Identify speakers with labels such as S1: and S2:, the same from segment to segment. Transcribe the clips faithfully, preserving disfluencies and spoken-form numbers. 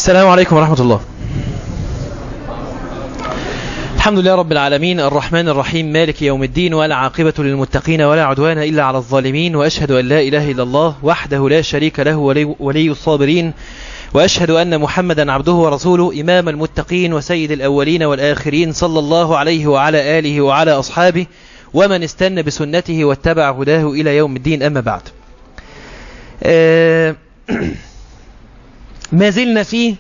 S1: السلام عليكم ورحمة الله. الحمد لله رب العالمين الرحمن الرحيم مالك يوم الدين، ولا عاقبة للمتقين ولا عدوان إلا على الظالمين، وأشهد أن لا إله إلا الله وحده لا شريك له ولي, ولي الصابرين، وأشهد أن محمدا عبده ورسوله إمام المتقين وسيد الأولين والآخرين، صلى الله عليه وعلى آله وعلى أصحابه ومن استنى بسنته واتبع هداه إلى يوم الدين. أما بعد، آه ما زلنا في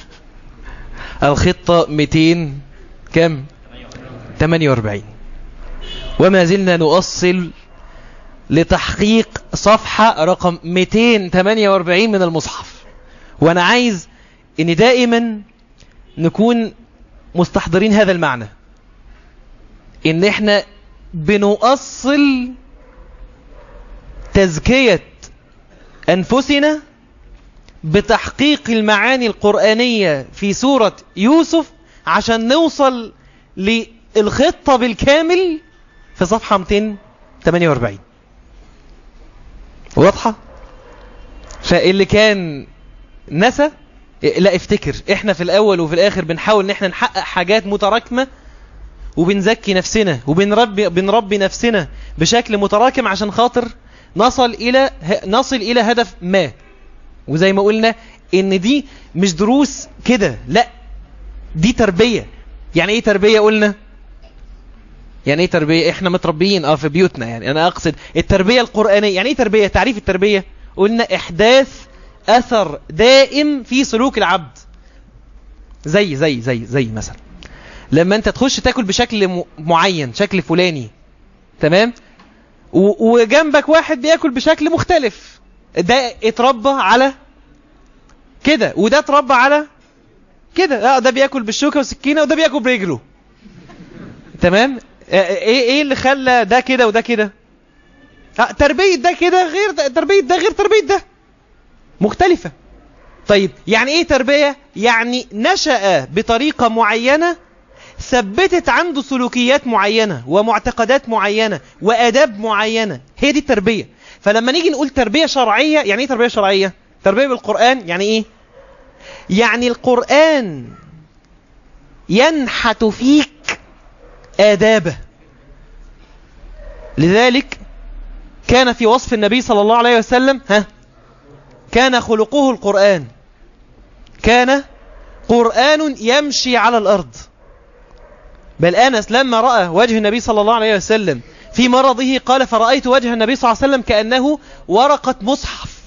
S1: الخطة مئتين كم ثمانية وأربعين، وما زلنا نؤصل لتحقيق صفحة رقم مئتين وثمانية وأربعين من المصحف. وانا عايز ان دائما نكون مستحضرين هذا المعنى، ان احنا بنؤصل تزكية انفسنا بتحقيق المعاني القرآنية في سورة يوسف عشان نوصل للخطة بالكامل في صفحة مئتين وثمانية وأربعين. واضحة؟ فاللي كان نسى لا افتكر، احنا في الاول وفي الاخر بنحاول ان احنا نحقق حاجات متراكمة، وبنزكي نفسنا وبنربي بنربي نفسنا بشكل متراكم عشان خاطر نصل الى نصل الى هدف ما. وزي ما قلنا ان دي مش دروس كده، لا دي تربية. يعني ايه تربية؟ قلنا يعني ايه تربية؟ احنا متربيين اه في بيوتنا. يعني انا اقصد التربية القرآنية. يعني ايه تربية؟ تعريف التربية قلنا احداث اثر دائم في سلوك العبد. زي زي زي زي مثلا لما انت تخش تاكل بشكل معين، شكل فلاني، تمام، وجنبك واحد بياكل بشكل مختلف، ده اتربى على كده وده اتربى على كده. اه ده بياكل بالشوكة والسكينة وده بياكل برجله، تمام. ايه ايه اللي خلى ده كده وده كده؟ اه تربية ده كده غير ده، تربية ده غير تربية ده، مختلفة. طيب يعني ايه تربية؟ يعني نشأ بطريقة معينة ثبتت عنده سلوكيات معينة ومعتقدات معينة وآداب معينة، هي دي التربية. فلما نيجي نقول تربية شرعية، يعني ايه تربية شرعية؟ تربية بالقرآن يعني ايه؟ يعني القرآن ينحت فيك آدابه. لذلك كان في وصف النبي صلى الله عليه وسلم ها كان خلقه القرآن، كان قرآن يمشي على الأرض. بل أنس لما رأى وجه النبي صلى الله عليه وسلم في مرضه قال: فرأيت وجه النبي صلى الله عليه وسلم كأنه ورقة مصحف.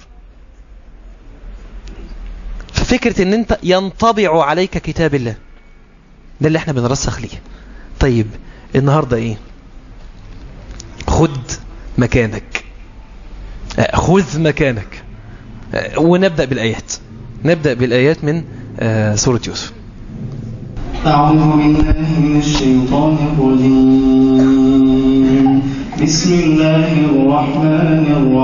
S1: ففكرة ان انت ينطبع عليك كتاب الله، ده اللي احنا بنرسخ ليه. طيب النهاردة ايه؟ خد مكانك، خذ مكانك، ونبدأ بالآيات. نبدأ بالآيات من سورة يوسف.
S2: أعوذ بالله من الشيطان الرجيم. بسم الله الرحمن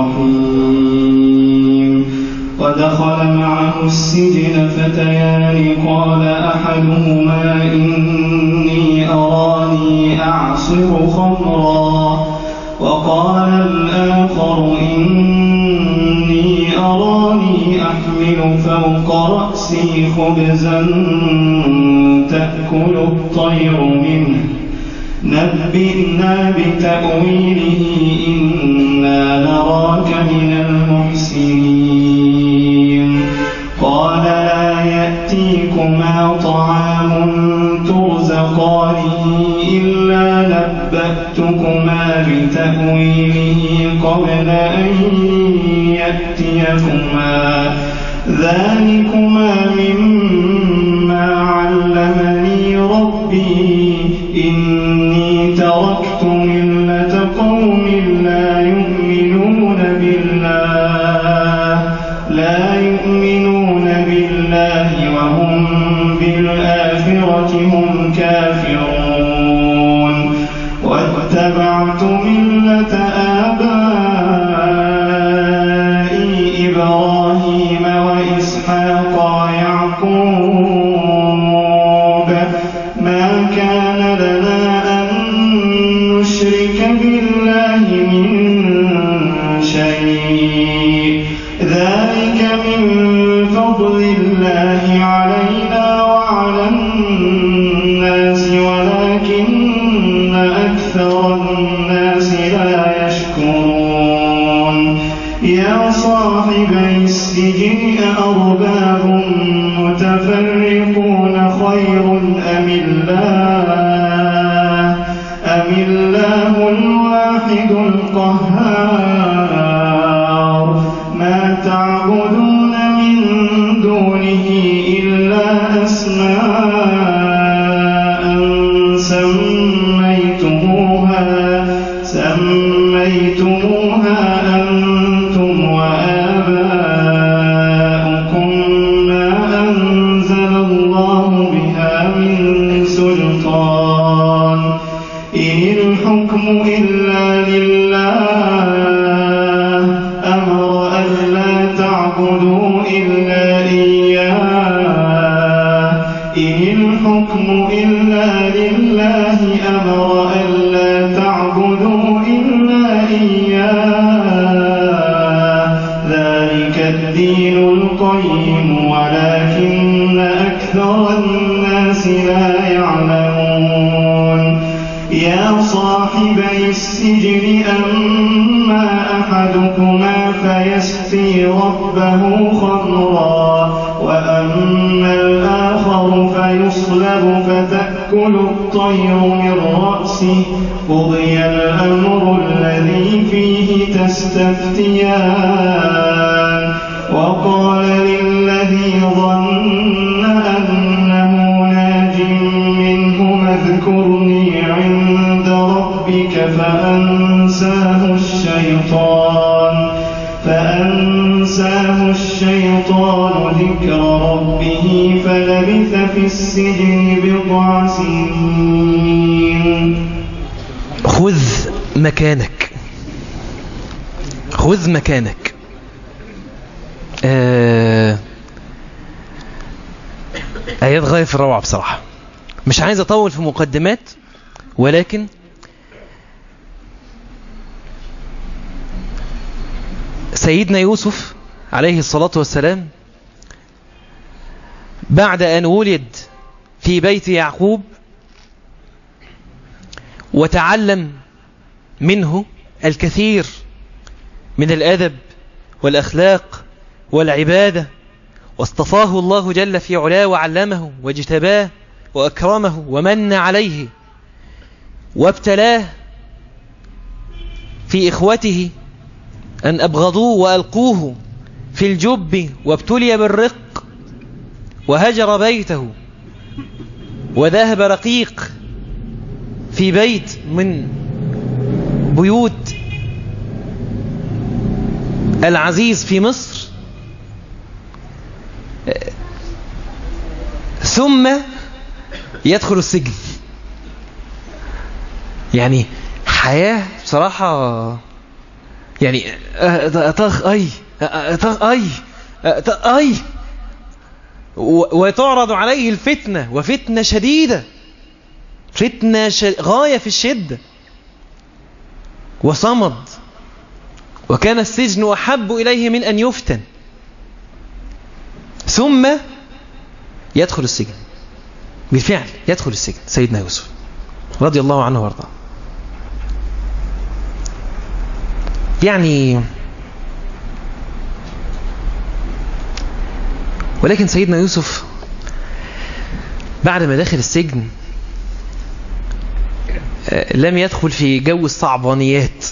S2: الرحيم. ودخل معه السجن فتيان قال أحدهما إني أراني أعصر خمرا وقال الآخر إني أراني أحمل فوق رأسي خبزا تأكل الطير منه نبئنا بتأويله إنا نراك من المحسنين. قال لا يأتيكما طعام ترزقانه إلا نبأتكما بتأويله قبل أن يأتيكما ذلكما مما علمني ربي إني تركت ملة قوم لا يؤمنون بالله لا يؤمنون بالله وهم بالآخرة هم كافرون واتبعت ملة آبائي إبراهيم وإسحاق ويعقوب ما كان لنا أن نشرك بالله من شيء ذلك من فضل الله علينا وعلى الناس ولكن أكثر الناس لا يشكرون يا صاحبي السجن أأرباب متفرقون خير أم الله أم الله الواحد القهار ما تعبدون من دونه إلا أسماء سميتموها سميتموها أنتم وآباؤكم ما أنزل الله بها من سلطان إن الحكم إلا لله أمر ألا تعبدوا إلا إياه إن الحكم إلا لله أمر ألا تعبدوا إلا إياه ذلك الدين القيم ولكن أكثر الناس لا يعلمون يا صاحبي السجن أما أحدكما فيسقي ربه خمرا وأما الآخر فيصلب فتأكل الطير من رأسه قضي الأمر الذي فيه تستفتيان وقال للذي ظن أنه ناج منه اذكرني عند ربك فأنساه الشيطان فأنساه الشيطان ذكر ربه فلبث في السجن بضع سنين.
S1: خذ مكانك خذ مكانك آه... آيات غاية في الروعة بصراحة. مش عايز أطول في مقدمات، ولكن سيدنا يوسف عليه الصلاة والسلام بعد أن ولد في بيت يعقوب وتعلم منه الكثير من الأدب والأخلاق والعبادة، واصطفاه الله جل في علاه وعلمه واجتباه وأكرمه ومن عليه وابتلاه في إخوته أن أبغضوه وألقوه في الجب وابتلي بالرق وهجر بيته وذهب رقيق في بيت من بيوت العزيز في مصر، ثم يدخل السجن. يعني حياة بصراحة يعني أطخ أي أطخ أي أطخ أي وتعرض عليه الفتنة، وفتنة شديدة، فتنة غاية في الشدة، وصمد، وكان السجن أحب إليه من أن يفتن، ثم يدخل السجن. بالفعل يدخل السجن سيدنا يوسف رضي الله عنه وارضاه. يعني ولكن سيدنا يوسف بعد ما دخل السجن لم يدخل في جو الصعبانيات.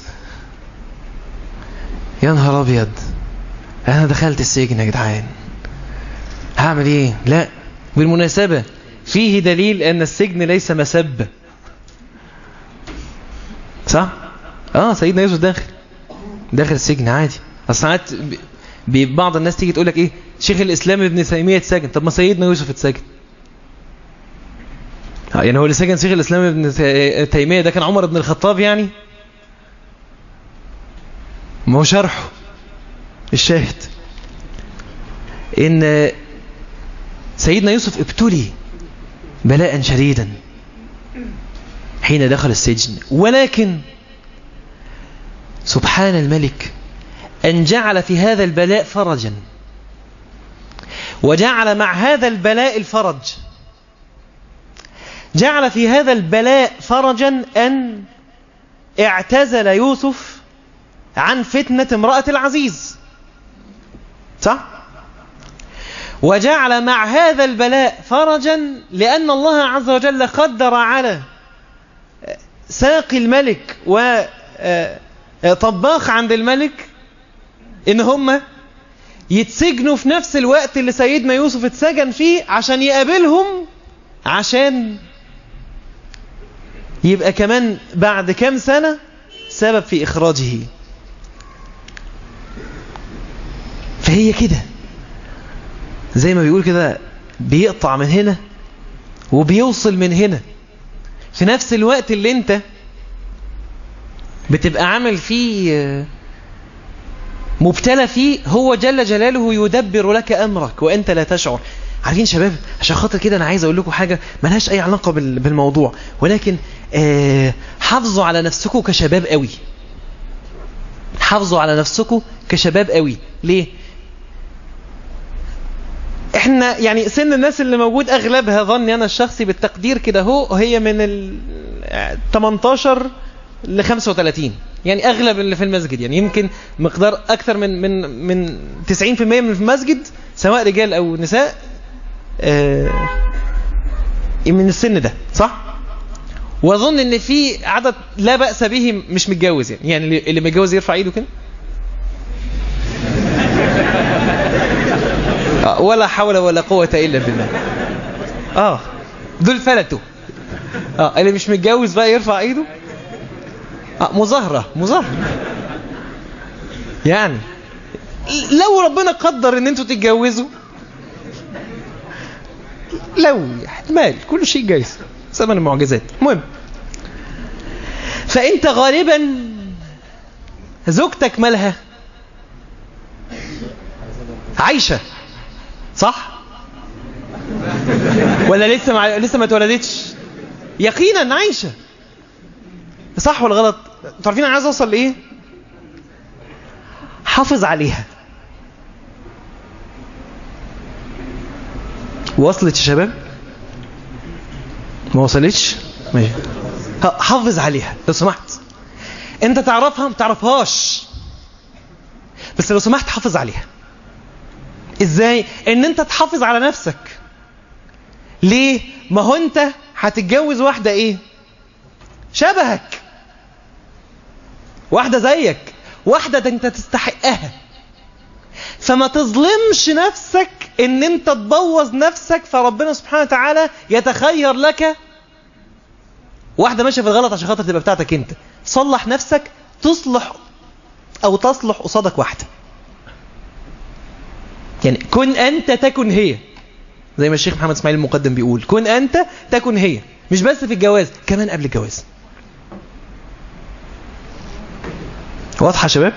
S1: يا نهار ابيض، انا دخلت السجن يا جدعان هعمل ايه؟ لا، بالمناسبة فيه دليل ان السجن ليس مسبة، صح؟ اه سيدنا يوسف داخل داخل السجن عادي. ساعات بعض الناس تيجي تقول لك ايه، شيخ الاسلام ابن تيمية اتسجن. طب ما سيدنا يوسف اتسجن. يعني هو اللي سجن شيخ الاسلام ابن تيمية ده كان عمر بن الخطاب؟ يعني ما هو شرحه الشاهد ان سيدنا يوسف ابتلي بلاء شديدا حين دخل السجن، ولكن سبحان الملك أن جعل في هذا البلاء فرجا وجعل مع هذا البلاء الفرج. جعل في هذا البلاء فرجا أن اعتزل يوسف عن فتنة امرأة العزيز، صح؟ وجعل مع هذا البلاء فرجا لأن الله عز وجل قدر على ساقي الملك وطباخ عند الملك إن هم يتسجنوا في نفس الوقت اللي سيدنا يوسف اتسجن فيه عشان يقابلهم، عشان يبقى كمان بعد كام سنة سبب في إخراجه. فهي كده زي ما بيقول كده، بيقطع من هنا وبيوصل من هنا في نفس الوقت اللي انت بتبقى عامل فيه مبتلى فيه. هو جل جلاله يدبر لك أمرك وأنت لا تشعر. عارفين شباب، عشان خاطر كده أنا عايز أقول لكم حاجة ملهاش أي علاقة بالموضوع، ولكن آه حافظوا على نفسكم كشباب قوي. حافظوا على نفسكم كشباب قوي. ليه؟ احنا يعني سن الناس اللي موجود أغلبها ظني أنا الشخصي بالتقدير كده هو هي من ال ثمانية عشر ل خمسة وثلاثين، يعني أغلب اللي في المسجد، يعني يمكن مقدار أكثر من من من تسعين بالمئة من المسجد سواء رجال أو نساء آه من السن ده، صح؟ وأظن إن في عدد لا بأس به مش متجوز، يعني يعني اللي متجوز يرفع إيده كده. آه ولا حول ولا قوة إلا بالله. آه دول فلتوا. آه اللي مش متجوز بقى يرفع إيده. آه مظاهرة مظاهرة يعني لو ربنا قدر ان انتوا تتجوزوا، لو احتمال كل شيء جايز، زمن المعجزات. المهم، فانت غالبا زوجتك مالها عايشة، صح ولا لسه مع... لسه ما اتولدتش؟ يقينا عايشة، صح ولا غلط؟ تعرفين انا عايز اوصل لايه؟ حافظ عليها. وصلت يا شباب؟ ما وصلتش؟ ماشي. حافظ عليها لو سمحت. انت تعرفها ما تعرفهاش، بس لو سمحت حافظ عليها. ازاي؟ ان انت تحافظ على نفسك. ليه؟ ما هو انت هتتجوز واحدة ايه؟ شبهك، واحدة زيك، واحدة ده انت تستحقها. فما تظلمش نفسك ان انت تبوظ نفسك، فربنا سبحانه وتعالى يتخير لك واحدة ماشية في الغلط عشان خاطر تبقى بتاعتك انت. صلح نفسك تصلح او تصلح قصادك واحدة. يعني كن انت تكن هي، زي ما الشيخ محمد اسماعيل المقدم بيقول، كن انت تكن هي، مش بس في الجواز، كمان قبل الجواز. واضحة شباب؟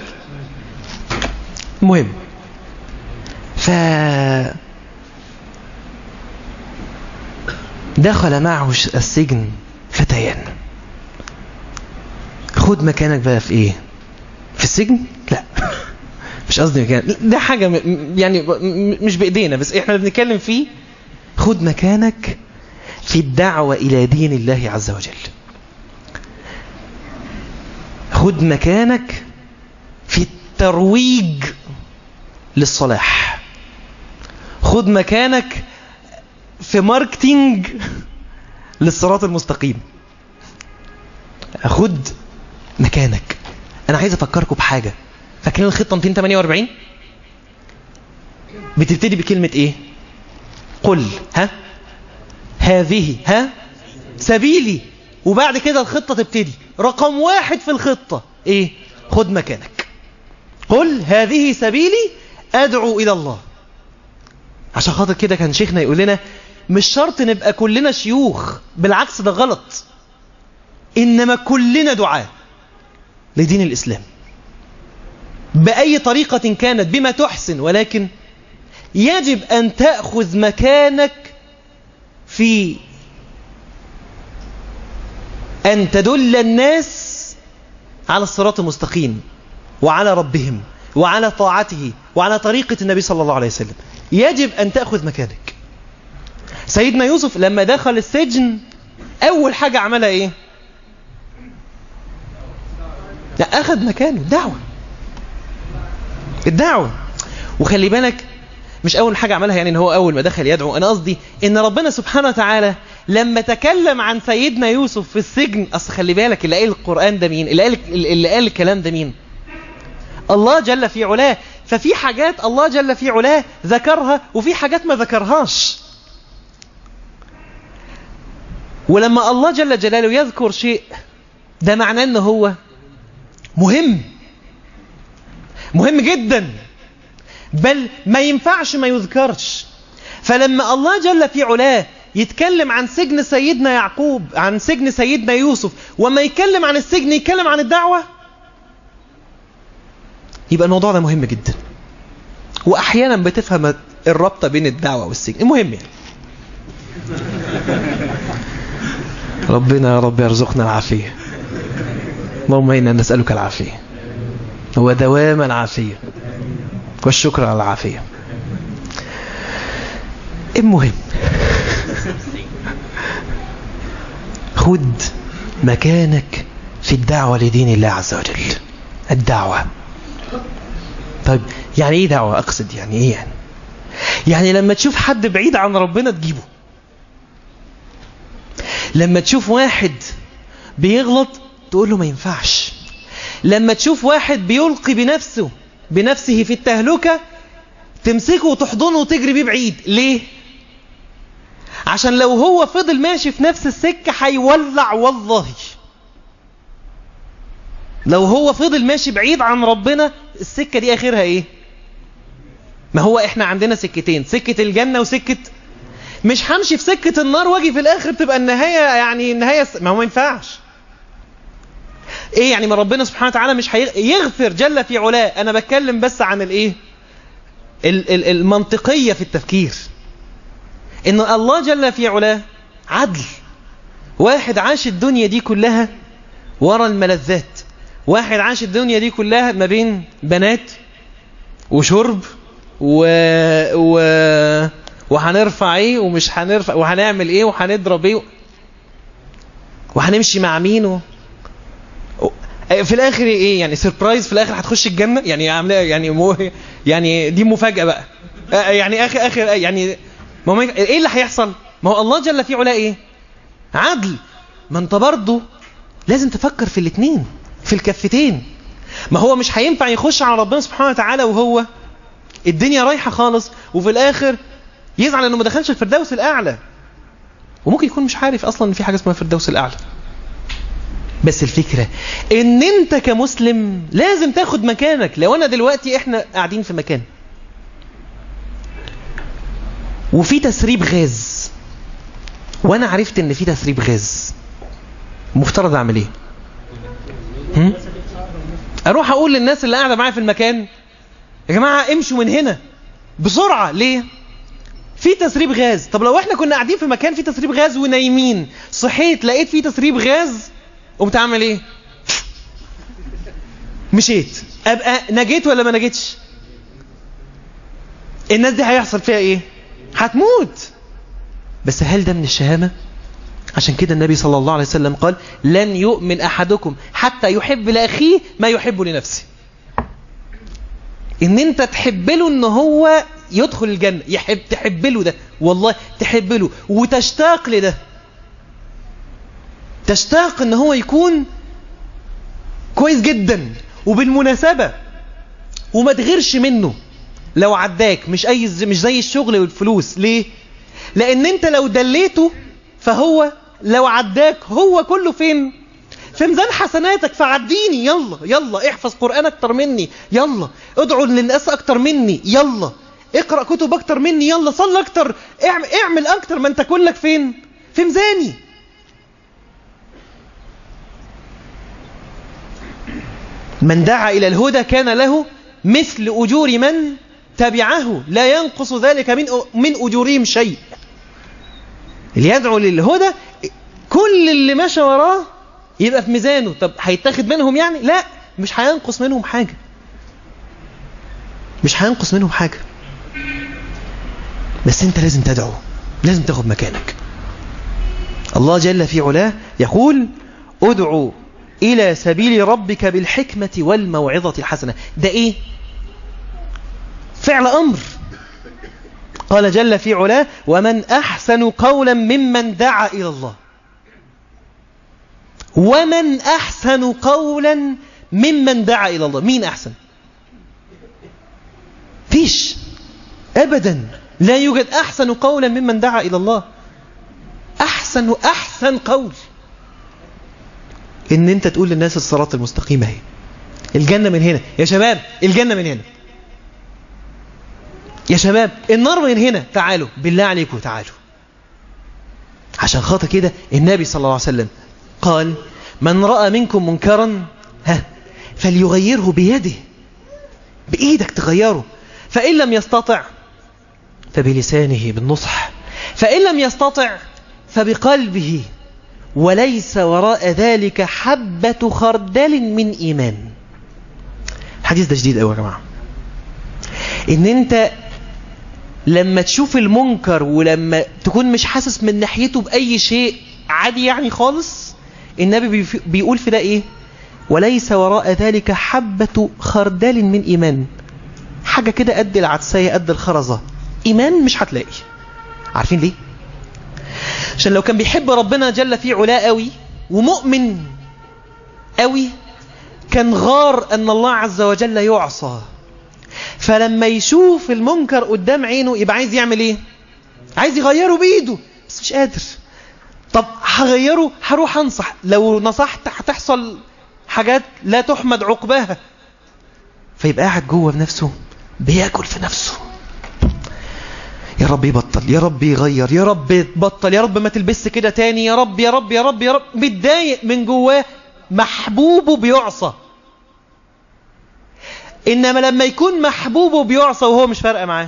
S1: مهم. ف دخل معه السجن فتيان. خد مكانك بقى في ايه؟ في السجن؟ لا مش قصدي مكان، ده حاجة م... يعني مش بإيدينا، بس احنا بنتكلم فيه. خد مكانك في الدعوة إلى دين الله عز وجل. خد مكانك في الترويج للصلاح. خد مكانك في ماركتينج للصراط المستقيم. خد مكانك. انا عايز افكركم بحاجة. فاكرين الخطة مئتين وثمانية وأربعين؟ بتبتدي بكلمة ايه؟ قل ها هذه ها سبيلي. وبعد كده الخطة تبتدي. رقم واحد في الخطة ايه؟ خد مكانك. قل هذه سبيلي ادعو الى الله. عشان خاطر كده كان شيخنا يقول لنا مش شرط نبقى كلنا شيوخ، بالعكس ده غلط، انما كلنا دعاة لدين الاسلام باي طريقة كانت بما تحسن، ولكن يجب ان تأخذ مكانك في أن تدل الناس على الصراط المستقيم وعلى ربهم وعلى طاعته وعلى طريقة النبي صلى الله عليه وسلم، يجب أن تأخذ مكانك. سيدنا يوسف لما دخل السجن أول حاجة عملها إيه؟ لا، أخذ مكانه الدعوة. الدعوة. وخلي بالك مش أول حاجة عملها يعني إن هو أول ما دخل يدعو، أنا قصدي إن ربنا سبحانه وتعالى لما تكلم عن سيدنا يوسف في السجن، أصل خلي بالك اللي قال القرآن ده مين؟ اللي قال, اللي قال الكلام ده مين؟ الله جل في علاه. ففي حاجات الله جل في علاه ذكرها وفي حاجات ما ذكرهاش. ولما الله جل جلاله يذكر شيء ده معناه إنه هو مهم مهم جدا، بل ما ينفعش ما يذكرش. فلما الله جل في علاه يتكلم عن سجن سيدنا يعقوب، عن سجن سيدنا يوسف، وما يتكلم عن السجن يتكلم عن الدعوة، يبقى الموضوع ده مهم جدا. وأحيانا بتفهم الرابطة بين الدعوة والسجن. المهم يعني ربنا يا رب يرزقنا العافية، اللهم إنا نسألك العافية ودوام العافية والشكر على العافية. المهم خد مكانك في الدعوة لدين الله عز وجل. الدعوة. طيب يعني ايه دعوة؟ اقصد يعني ايه يعني يعني لما تشوف حد بعيد عن ربنا تجيبه، لما تشوف واحد بيغلط تقول له ما ينفعش، لما تشوف واحد بيلقي بنفسه بنفسه في التهلكة تمسكه وتحضنه وتجري بيه بعيد. ليه؟ عشان لو هو فضل ماشي في نفس السكة هيولع. والله لو هو فضل ماشي بعيد عن ربنا السكة دي آخرها ايه؟ ما هو احنا عندنا سكتين، سكة الجنة وسكة، مش همشي في سكة النار واجي في الآخر تبقى النهاية يعني النهاية، ما هو ما ينفعش. ايه يعني ما ربنا سبحانه وتعالى مش هيغفر جل في علاه. انا بتكلم بس عن الايه المنطقية في التفكير، ان الله جل في علاه عدل. واحد عاش الدنيا دي كلها ورا الملذات، واحد عاش الدنيا دي كلها ما بين بنات وشرب و... و... وهنرفع ايه ومش هنرفع وهنعمل ايه وهنضرب ايه وهنمشي مع مين و... في الاخر ايه يعني سيربرايز، في الاخر هتخش الجنة يعني عامله يعني مو يعني دي مفاجأة بقى يعني اخر اخر يعني ما هو ايه اللي هيحصل؟ ما هو الله جل في علاه ايه؟ عدل. ما انت برضه لازم تفكر في الاثنين، في الكفتين. ما هو مش هينفع يخش على ربنا سبحانه وتعالى وهو الدنيا رايحة خالص وفي الاخر يزعل انه ما دخلش الفردوس الاعلى، وممكن يكون مش عارف اصلا ان في حاجة اسمها الفردوس الاعلى. بس الفكرة ان انت كمسلم لازم تاخد مكانك. لو انا دلوقتي احنا قاعدين في مكان وفي تسريب غاز وانا عرفت ان في تسريب غاز، مفترض اعمل ايه؟ هم؟ اروح اقول للناس اللي قاعدة معايا في المكان يا جماعة امشوا من هنا بسرعة. ليه؟ في تسريب غاز. طب لو احنا كنا قاعدين في مكان في تسريب غاز ونايمين، صحيت لقيت في تسريب غاز، قمت اعمل ايه؟ مشيت، ابقى نجيت ولا ما نجيتش؟ الناس دي هيحصل فيها ايه؟ هتموت. بس هل ده من الشهامة؟ عشان كده النبي صلى الله عليه وسلم قال لن يؤمن أحدكم حتى يحب لأخيه ما يحب لنفسه. ان انت تحب له ان هو يدخل الجنة، يحب تحب له ده، والله تحب له وتشتاق لده، تشتاق ان هو يكون كويس جدا وبالمناسبة وما تغيرش منه لو عداك. مش اي مش زي الشغل والفلوس. ليه؟ لان انت لو دليته فهو لو عداك هو كله فين؟ في ميزان حسناتك. فعديني، يلا يلا احفظ قرآن اكتر مني، يلا ادعو للناس اكتر مني، يلا اقرأ كتب اكتر مني، يلا صل اكتر، اعمل, اعمل اكتر، ما انت كلك فين؟ في ميزاني. من دعا الى الهدى كان له مثل اجور من تبعه لا ينقص ذلك من من اجورهم شيء. اللي يدعو للهدى كل اللي ماشى وراه يبقى في ميزانه. طب هيتاخد منهم يعني؟ لا، مش هينقص منهم حاجة. مش هينقص منهم حاجة، بس انت لازم تدعو، لازم تاخد مكانك. الله جل في علاه يقول ادعو إلى سبيل ربك بالحكمة والموعظة الحسنة. ده إيه؟ فعل أمر. قال جل في علاه ومن أحسن قولا ممن دعا إلى الله. ومن أحسن قولا ممن دعا إلى الله. مين أحسن؟ فيش أبدا، لا يوجد أحسن قولا ممن دعا إلى الله. أحسن أحسن قول إن أنت تقول للناس الصراط المستقيم اهي، الجنة من هنا يا شباب، الجنة من هنا يا شباب، النار من هنا، تعالوا بالله عليكم تعالوا. عشان خاطر كده النبي صلى الله عليه وسلم قال من رأى منكم منكرا ها فليغيره بيده، بإيدك تغيره، فإن لم يستطع فبلسانه بالنصح، فإن لم يستطع فبقلبه، وليس وراء ذلك حبة خردل من إيمان. الحديث ده جديد قوي يا جماعة. إن أنت لما تشوف المنكر ولما تكون مش حاسس من ناحيته بأي شيء عادي يعني خالص، النبي بيقول في ده إيه؟ وليس وراء ذلك حبة خردل من إيمان. حاجة كده قد العدسية قد الخرزة، إيمان مش هتلاقي. عارفين ليه؟ عشان لو كان بيحب ربنا جل في علاه قوي ومؤمن قوي كان غار أن الله عز وجل يعصى، فلما يشوف المنكر قدام عينه يبقى عايز يعمل ايه؟ عايز يغيره بإيده، بس مش قادر. طب هغيره، هروح أنصح، لو نصحت هتحصل حاجات لا تحمد عقباها، فيبقى قاعد جوه بنفسه بياكل في نفسه. يا رب يبطل، يا رب يغير، يا رب يبطل، يا رب ما تلبس كده تاني، يا رب يا رب يا رب يا رب، متضايق من جواه، محبوبه بيعصى. إنما لما يكون محبوبه بيعصى وهو مش فارقة معاه،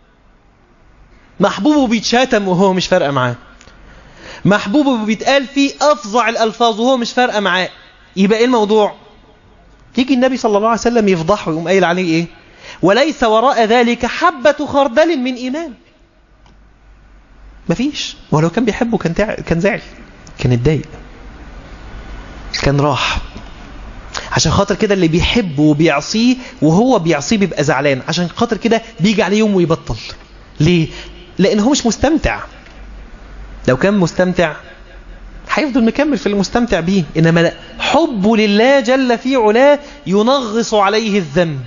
S1: محبوبه بيتشاتم وهو مش فارقة معاه، محبوبه بيتقال فيه أفظع الألفاظ وهو مش فارقة معاه، يبقى إيه الموضوع؟ يجي النبي صلى الله عليه وسلم يفضحه ويقوم قايل عليه إيه؟ وليس وراء ذلك حبة خردل من إيمان. مفيش. ولو كان بيحبه كان تع... كان زعل، كان اتضايق، كان راح. عشان خاطر كده اللي بيحبه وبيعصيه وهو بيعصيه بيبقى زعلان، عشان خاطر كده بيجي عليه يوم ويبطل. ليه؟ لأنه هو مش مستمتع. لو كان مستمتع هيفضل مكمل في المستمتع بيه، إنما لا، حبه لله جل في علاه ينغص عليه الذنب،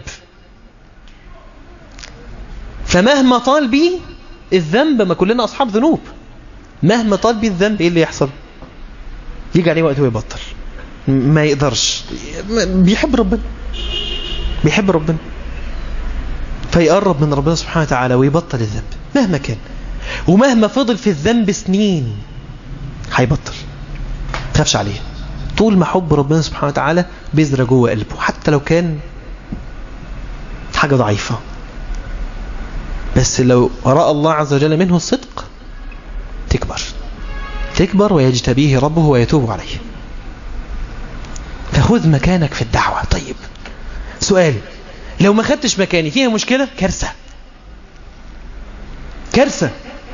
S1: فمهما طال بيه الذنب، ما كلنا أصحاب ذنوب، مهما طال بيه الذنب إيه اللي يحصل؟ يجي عليه وقت ويبطل، ما يقدرش. بيحب ربنا، بيحب ربنا، فيقرب من ربنا سبحانه وتعالى ويبطل الذنب مهما كان. ومهما فضل في الذنب سنين هيبطل، تخافش عليه. طول ما حب ربنا سبحانه وتعالى بيزرع جوه قلبه، حتى لو كان حاجة ضعيفة، بس لو رأى الله عز وجل منه الصدق تكبر تكبر ويجتبيه ربه ويتوب عليه. فخذ مكانك في الدعوة. طيب سؤال، لو ما خدتش مكاني فيها مشكلة؟ كارثة، كارثة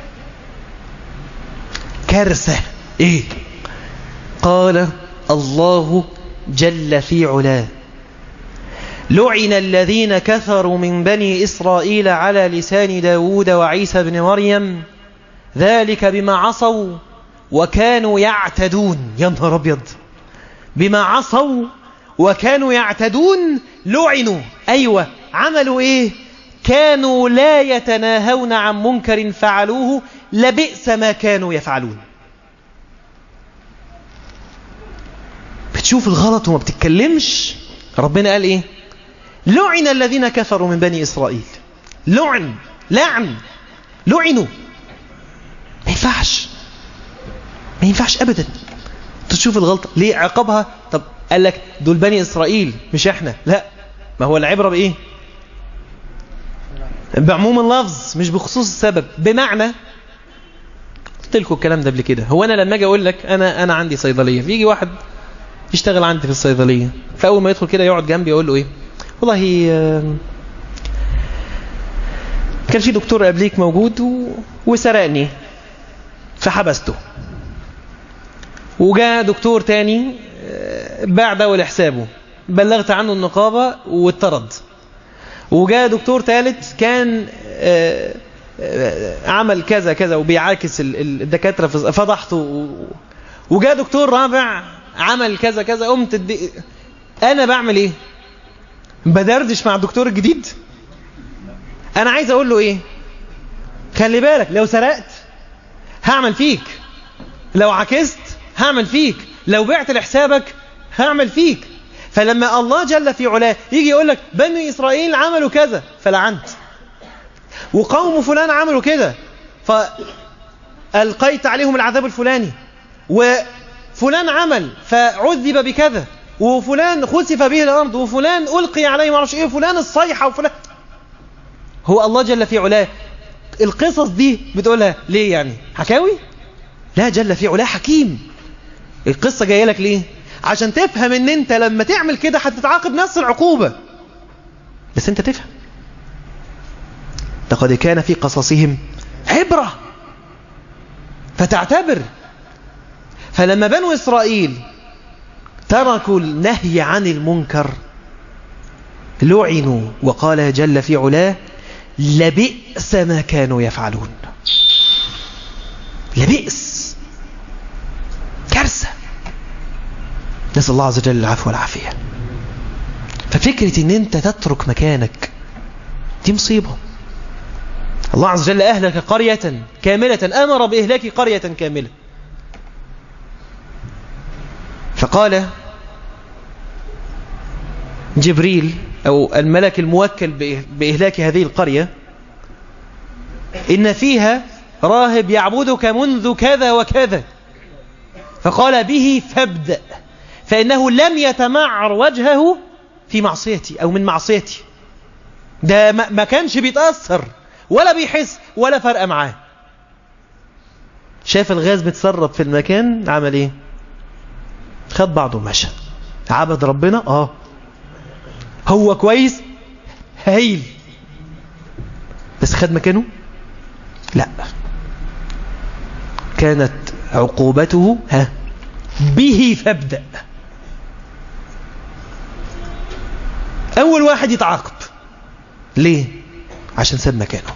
S1: كارثة. ايه؟ قال الله جل في علاه لعن الذين كفروا من بني إسرائيل على لسان داود وعيسى بن مريم ذلك بما عصوا وكانوا يعتدون. يا نهار أبيض، بما عصوا وكانوا يعتدون لعنوا. أيوة، عملوا إيه؟ كانوا لا يتناهون عن منكر فعلوه لبئس ما كانوا يفعلون. بتشوف الغلط وما بتتكلمش. ربنا قال إيه؟ لعن الذين كفروا من بني إسرائيل. لعن، لعن، لعنوا. ما ينفعش، ما ينفعش أبدا. تشوف الغلطة ليه عقابها؟ طب قال لك دول بني إسرائيل مش إحنا. لا، ما هو العبرة بإيه؟ بعموم اللفظ مش بخصوص السبب. بمعنى، قلت لكم الكلام ده قبل كده، هو أنا لما أجي أقول لك أنا أنا عندي صيدلية، بيجي واحد يشتغل عندي في الصيدلية، فأول ما يدخل كده يقعد جنبي يقول له إيه؟ والله كان في دكتور قبليك موجود و... وسرقني فحبسته، وجاء دكتور تاني باع دواء لحسابه بلغت عنه النقابة واتطرد، وجاء دكتور ثالث كان عمل كذا كذا وبيعاكس الدكاترة فضحته، وجاء دكتور رابع عمل كذا كذا قمت الدي... انا بعمل ايه؟ بدردش مع الدكتور الجديد؟ انا عايز اقول له ايه؟ خلي بالك لو سرقت هعمل فيك، لو عكست هعمل فيك، لو بعت لحسابك هعمل فيك. فلما الله جل في علاه يجي يقول لك بني إسرائيل عملوا كذا فلعنت، وقوم فلان عملوا كذا فألقيت عليهم العذاب الفلاني، وفلان عمل فعذب بكذا، وفلان خسف به الأرض، وفلان ألقي عليه معرفش إيه، وفلان الصيحة، وفلان. هو الله جل في علاه القصص دي بتقولها ليه يعني؟ حكاوي؟ لا، جل في علاه حكيم. القصة جاية لك ليه؟ عشان تفهم ان انت لما تعمل كده هتتعاقب نفس العقوبة، بس انت تفهم لقد كان في قصصهم عبرة فتعتبر. فلما بنو إسرائيل تركوا النهي عن المنكر لعنوا، وقال جل في علاه لبئس ما كانوا يفعلون. لبئس، كارثة. نسأل الله عز وجل العفو والعافية. ففكرة ان انت تترك مكانك دي مصيبة. الله عز وجل أهلك قرية كاملة، أمر بإهلاك قرية كاملة، فقال جبريل أو الملك الموكل بإهلاك هذه القرية إن فيها راهب يعبدك منذ كذا وكذا، فقال به فابدأ فإنه لم يتمعر وجهه في معصيتي أو من معصيتي. ده ما كانش بيتأثر ولا بيحس ولا فرق معاه. شاف الغاز بتسرب في المكان عمل ايه؟ خد بعضه ومشى. عبد ربنا اه هو كويس هايل، بس خد مكانه لا، كانت عقوبته ها به فابدأ. اول واحد يتعاقب ليه؟ عشان ساب مكانه.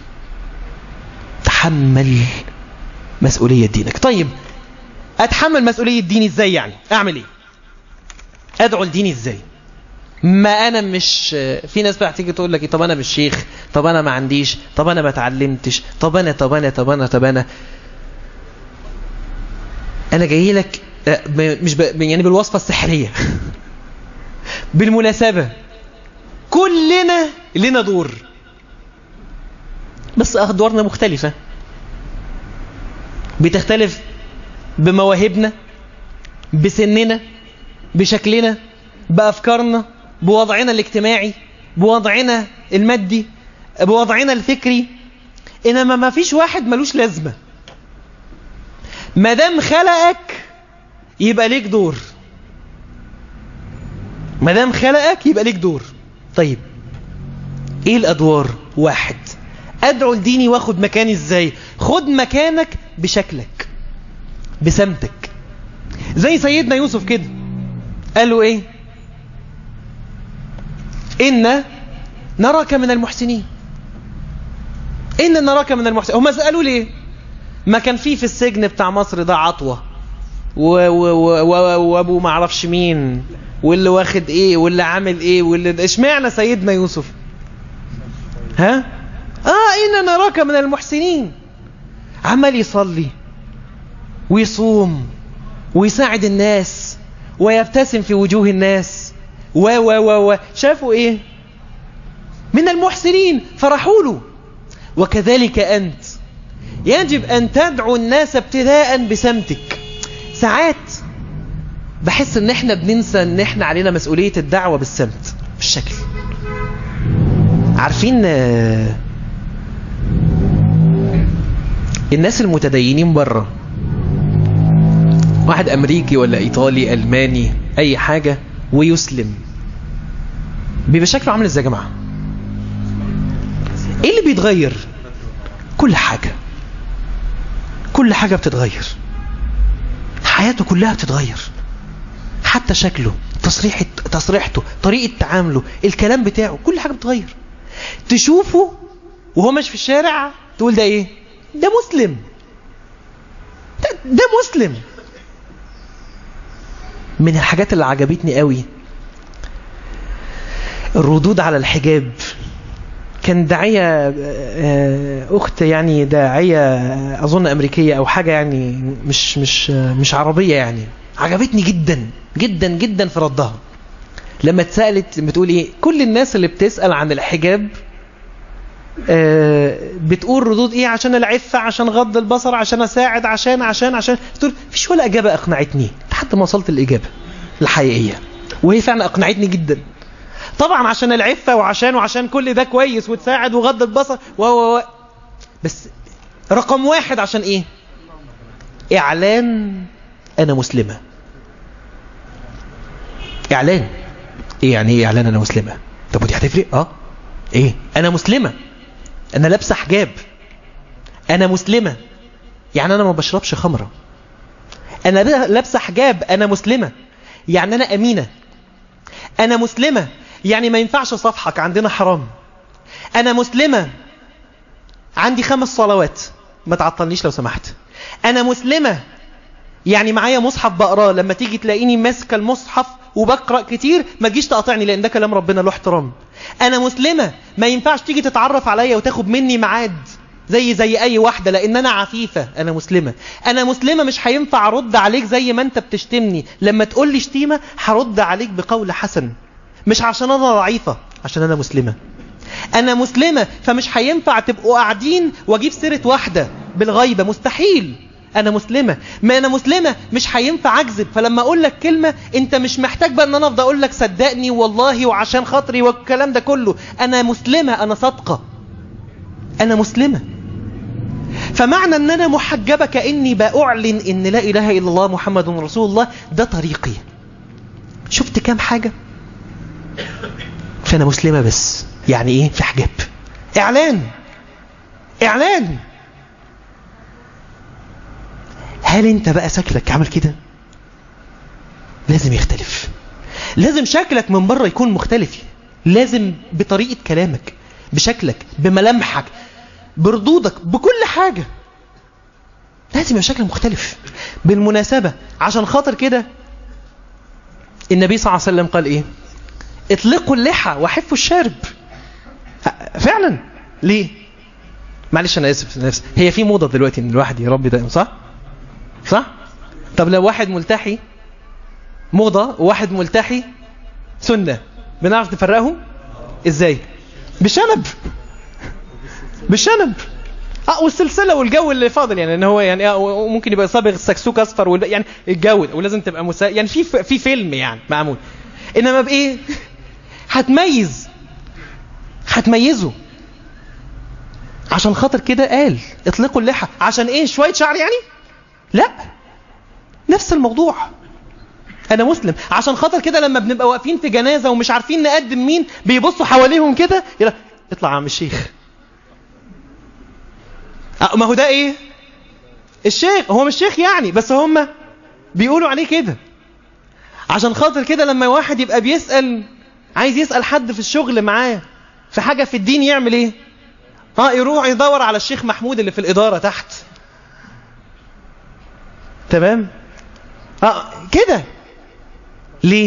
S1: تحمل مسؤولية دينك. طيب اتحمل مسؤولية ديني ازاي يعني؟ اعمل ايه؟ ادعو لديني ازاي؟ ما انا مش، في ناس بقى تيجي تقول لك طب انا مش شيخ، طب انا ما عنديش، طب انا ما اتعلمتش، طب انا طب انا طب انا طب انا انا جاي لك مش ب... يعني بالوصفة السحرية. بالمناسبة كلنا لنا دور، بس أدوارنا مختلفة، بتختلف بمواهبنا، بسننا، بشكلنا، بأفكارنا، بوضعنا الاجتماعي، بوضعنا المادي، بوضعنا الفكري. إنما ما فيش واحد ملوش لازمة. ما دام خلقك يبقى ليك دور، ما دام خلقك يبقى ليك دور. طيب ايه الادوار؟ واحد، ادعو لديني واخد مكاني ازاي؟ خد مكانك بشكلك، بسمتك، زي سيدنا يوسف كده. قالوا ايه؟ إن نراك من المحسنين، إن نراك من المحسنين. هم سألوا ليه؟ ما كان فيه في السجن بتاع مصر ده عطوة وابو ما عرفش مين، واللي واخد ايه واللي عامل ايه واللي اشمعنى سيدنا يوسف؟ ها اه إن نراك من المحسنين. عمال يصلي ويصوم ويساعد الناس ويبتسم في وجوه الناس و و و و شافوا ايه؟ من المحسنين، فرحوا له. وكذلك أنت يجب أن تدعو الناس ابتداء بسمتك. ساعات بحس ان احنا بننسى ان احنا علينا مسؤولية الدعوة بالسمت، بالشكل. عارفين الناس المتدينين بره، واحد امريكي ولا ايطالي الماني اي حاجة ويسلم، بيبقى شكله عامل ازاي يا جماعة؟ ايه اللي بيتغير؟ كل حاجة كل حاجة بتتغير، حياته كلها بتتغير، حتى شكله، تصريحه تصريحته، طريقة تعامله، الكلام بتاعه، كل حاجة بتتغير. تشوفه وهو ماشي في الشارع تقول ده ايه؟ ده مسلم، ده, ده مسلم. من الحاجات اللي عجبتني قوي الردود على الحجاب. كان داعية أخت يعني داعية أظن أمريكية أو حاجة يعني مش مش مش عربية يعني، عجبتني جدا جدا جدا في ردها لما اتسألت بتقول إيه؟ كل الناس اللي بتسأل عن الحجاب بتقول ردود إيه؟ عشان العفة، عشان غض البصر، عشان أساعد، عشان عشان عشان تقول فيش ولا إجابة أقنعتني لحد ما وصلت الإجابة الحقيقية، وهي فعلا أقنعتني جدا. طبعا عشان العفة وعشان وعشان كل ده كويس وتساعد وغض البصر و و بس رقم واحد عشان ايه؟ اعلان انا مسلمة. اعلان ايه يعني؟ ايه اعلان انا مسلمة؟ طب ودي هتفرق؟ اه ايه؟ انا مسلمة، انا لابسة حجاب، انا مسلمة، يعني انا ما بشربش خمرة، انا لابسة حجاب، انا مسلمة، يعني انا امينة، انا مسلمة، يعني ما ينفعش صفحك عندنا حرام، أنا مسلمة عندي خمس صلوات ما تعطلنيش لو سمحت، أنا مسلمة يعني معايا مصحف بقراه، لما تيجي تلاقيني ماسكه المصحف وبقرأ كتير ما تجيش تقاطعني لأن ده كلام ربنا له احترام. أنا مسلمة ما ينفعش تيجي تتعرف عليا وتاخد مني ميعاد زي زي أي واحدة لأن أنا عفيفة. أنا مسلمة. أنا مسلمة مش هينفع أرد عليك زي ما أنت بتشتمني، لما تقول لي شتيمة هرد عليك بقول حسن، مش عشان أنا ضعيفة، عشان أنا مسلمة. أنا مسلمة فمش هينفع تبقوا قاعدين وأجيب سيرة واحدة بالغيبة، مستحيل. أنا مسلمة. ما أنا مسلمة مش هينفع أكذب، فلما أقول لك كلمة أنت مش محتاج بقى أن أنا أفضل أقول لك صدقني والله وعشان خاطري والكلام ده كله. أنا مسلمة، أنا صادقة، أنا مسلمة. فمعنى أن أنا محجبة كأني بأعلن أن لا إله إلا الله محمد رسول الله، ده طريقي. شفت كام حاجة؟ فأنا مسلمة بس يعني إيه؟ في حجاب، إعلان إعلان. هل أنت بقى شكلك عمل كده؟ لازم يختلف، لازم شكلك من بره يكون مختلف، لازم بطريقة كلامك، بشكلك، بملامحك، بردودك، بكل حاجة لازم يبقى شكل مختلف. بالمناسبة عشان خاطر كده النبي صلى الله عليه وسلم قال إيه؟ اطلقوا اللحى وحفوا الشارب. فعلا. ليه؟ معلش أنا آسف نفسي. هي في موضة دلوقتي إن الواحد يربي دائم، صح؟ صح؟ طب لو واحد ملتحي موضة وواحد ملتحي سنة، بنعرف نفرقهم إزاي؟ بالشنب، بالشنب. اه والسلسلة والجو اللي فاضل، يعني ان هو يعني اه ممكن يبقى صابغ السكسوك اصفر وال... يعني الجو ولازم تبقى مسا... يعني في في فيلم يعني معمول. انما بايه؟ هتميز، هتميزه. عشان خاطر كده قال اطلقوا اللحى. عشان ايه؟ شوية شعر يعني؟ لا، نفس الموضوع. انا مسلم. عشان خاطر كده لما بنبقى واقفين في جنازة ومش عارفين نقدم مين، بيبصوا حواليهم كده يلا اطلع يا عم الشيخ. أه ما هو ده ايه؟ الشيخ. هو مش شيخ يعني، بس هم بيقولوا عليه كده. عشان خاطر كده لما واحد يبقى بيسأل، عايز يسأل حد في الشغل معاه في حاجة في الدين، يعمل ايه؟ اه يروح يدور على الشيخ محمود اللي في الإدارة تحت. تمام؟ اه كده. ليه؟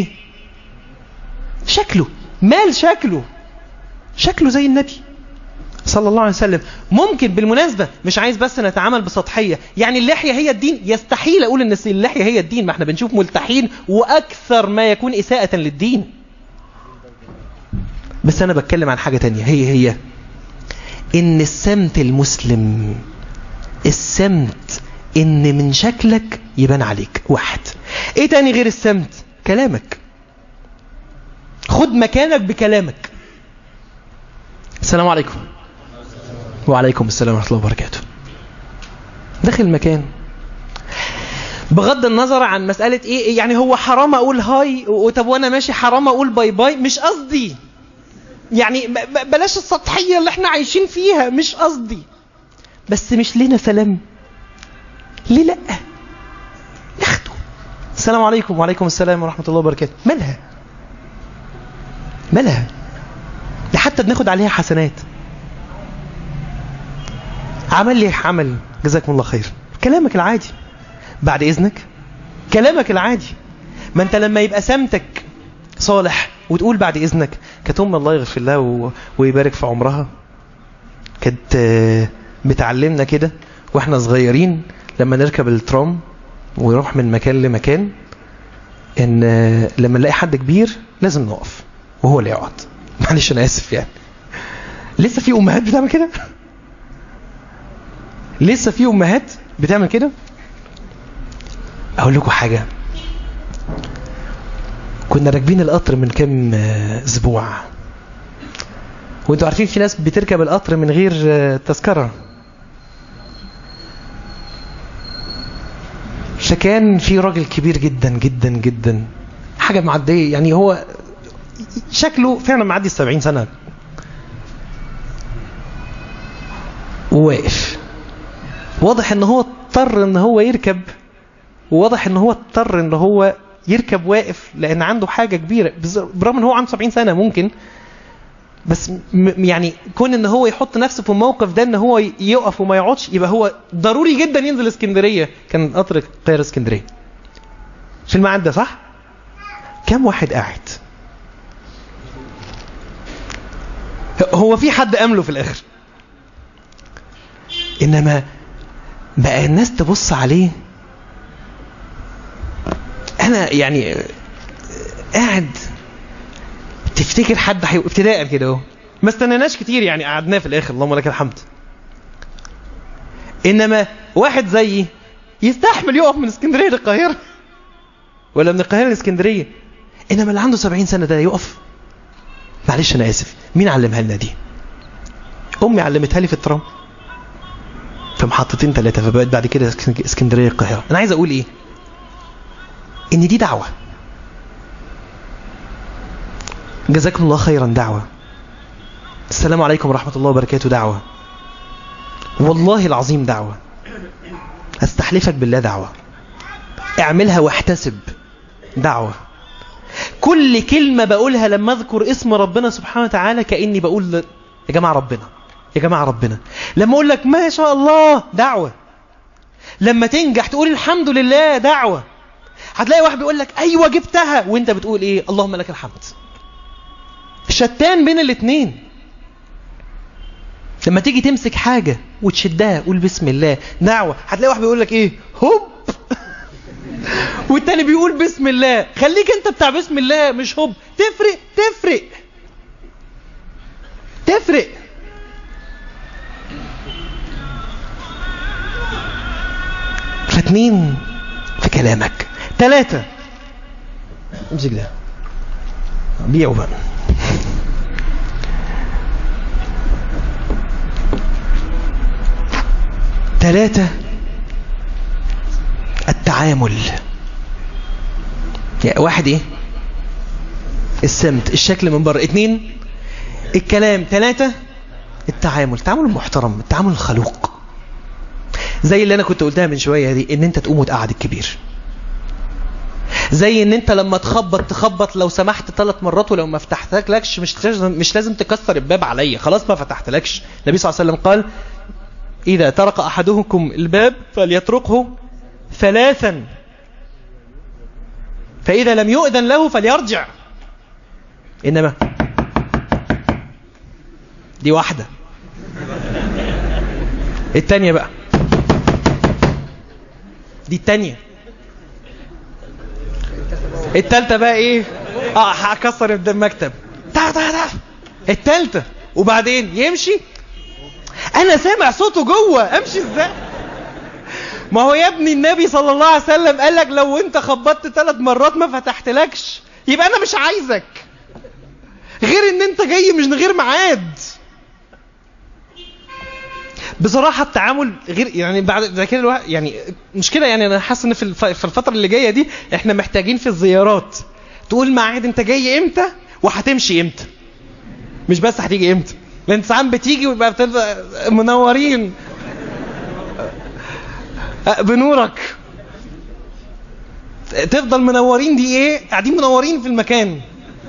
S1: شكله، مال شكله، شكله زي النبي صلى الله عليه وسلم. ممكن بالمناسبة مش عايز بس نتعامل بسطحية، يعني اللحية هي الدين؟ يستحيل أقول إن اللحية هي الدين، ما احنا بنشوف ملتحين وأكثر ما يكون إساءة للدين. بس أنا بتكلم عن حاجة تانية، هي هي إن السمت المسلم، السمت إن من شكلك يبان عليك. واحد. إيه تاني غير السمت؟ كلامك. خد مكانك بكلامك. السلام عليكم. وعليكم السلام ورحمة الله وبركاته. داخل المكان بغض النظر عن مسألة ايه، يعني هو حرام اقول هاي وطب وانا ماشي حرام اقول باي باي، مش قصدي يعني، بلاش السطحية اللي احنا عايشين فيها، مش قصدي. بس مش لنا سلام؟ ليه لا؟ ناخده السلام عليكم وعليكم السلام ورحمة الله وبركاته. مالها مالها؟ ده حتى بناخد عليها حسنات. عمل لي عمل جزاكم الله خير، كلامك العادي بعد إذنك، كلامك العادي. ما انت لما يبقى سمتك صالح وتقول بعد إذنك. كانت أم الله يغفر لها و... ويبارك في عمرها، كانت بتعلمنا كده واحنا صغيرين لما نركب الترام ويروح من مكان لمكان، ان لما نلاقي حد كبير لازم نقف وهو اللي يقعد. معلش انا اسف يعني. لسه في امهات بتعمل كده؟ لسه في امهات بتعمل كده؟ اقول لكم حاجة، كنا راكبين القطر من كام اسبوع، وانتوا عارفين في ناس بتركب القطر من غير تذكرة. فكان في راجل كبير جدا جدا جدا، حاجة معدية يعني، هو شكله فعلا معدي السبعين سنة، وواقف. واضح ان هو اضطر ان هو يركب، وواضح ان هو اضطر ان هو يركب واقف لان عنده حاجة كبيرة، برغم ان هو عنده سبعين سنة ممكن، بس يعني كون ان هو يحط نفسه في الموقف ده ان هو يقف وما يقعدش، يبقى هو ضروري جدا ينزل اسكندرية. كان قطر القاهرة اسكندرية في الميعاد ده، صح؟ كم واحد قاعد؟ هو في حد أمله في الآخر؟ إنما بقى الناس تبص عليه. أنا يعني قاعد تفتكر حد حي... ابتداء كده اهو، ما استناناش كتير يعني، قعدناه في الآخر اللهم لك الحمد. إنما واحد زيي يستحمل يقف من اسكندرية للقاهرة ولا من القاهرة لاسكندرية، إنما اللي عنده سبعين سنة ده يقف؟ معلش أنا آسف، مين علمها لنا دي؟ أمي علمتها لي في الترام في محطتين ثلاثة، فبقت بعد كده اسكندرية القاهرة. أنا عايز أقول إيه؟ إن دي دعوة. جزاكم الله خيرا دعوة. السلام عليكم ورحمة الله وبركاته دعوة. والله العظيم دعوة. استحلفك بالله دعوة. اعملها واحتسب دعوة. كل كلمة بقولها لما اذكر اسم ربنا سبحانه وتعالى كأني بقول يا جماعة ربنا، يا جماعة ربنا. لما اقول لك ما شاء الله دعوة. لما تنجح تقول الحمد لله دعوة. هتلاقي واحد بيقول لك ايوه جبتها وانت بتقول ايه؟ اللهم لك الحمد. شتان بين الاثنين. لما تيجي تمسك حاجة وتشدها قول بسم الله دعوة. هتلاقي واحد بيقول لك ايه؟ هوب والتاني بيقول بسم الله. خليك انت بتاع بسم الله مش هوب. تفرق تفرق تفرق. فاتنين في كلامك. ثلاثة امسك ده بيعوا بقى. ثلاثة التعامل. يعني واحد ايه؟ السمت الشكل من بره. اتنين الكلام. ثلاثة التعامل. التعامل المحترم، التعامل الخلوق، زي اللي انا كنت قلتها من شوية دي، ان انت تقوم وتقعد الكبير. زي ان انت لما تخبط تخبط لو سمحت ثلاث مرات، ولو ما فتحتلكش مش لازم مش لازم تكسر الباب عليا، خلاص ما فتحتلكش. النبي صلى الله عليه وسلم قال إذا طرق أحدكم الباب فليطرقه ثلاثا فإذا لم يؤذن له فليرجع. إنما دي واحدة. التانية بقى دي التانية. التالتة بقى ايه؟ اه هكسر المكتب. تعال تعال تعال. التالتة وبعدين يمشي. انا سامع صوته جوه، امشي ازاي؟ ما هو يا ابني النبي صلى الله عليه وسلم قال لك لو انت خبطت ثلاث مرات ما فتحتلكش يبقى انا مش عايزك، غير ان انت جاي مش غير ميعاد. بصراحة التعامل غير يعني بعد كده الواحد يعني مشكلة. يعني انا حاسس ان في في الفترة اللي جاية دي احنا محتاجين في الزيارات تقول ميعاد انت جاي امتى وهتمشي امتى، مش بس هتيجي امتى. لان ساعات بتيجي ويبقى بتبقى منورين بنورك. تفضل منورين دي ايه؟ قاعدين منورين في المكان.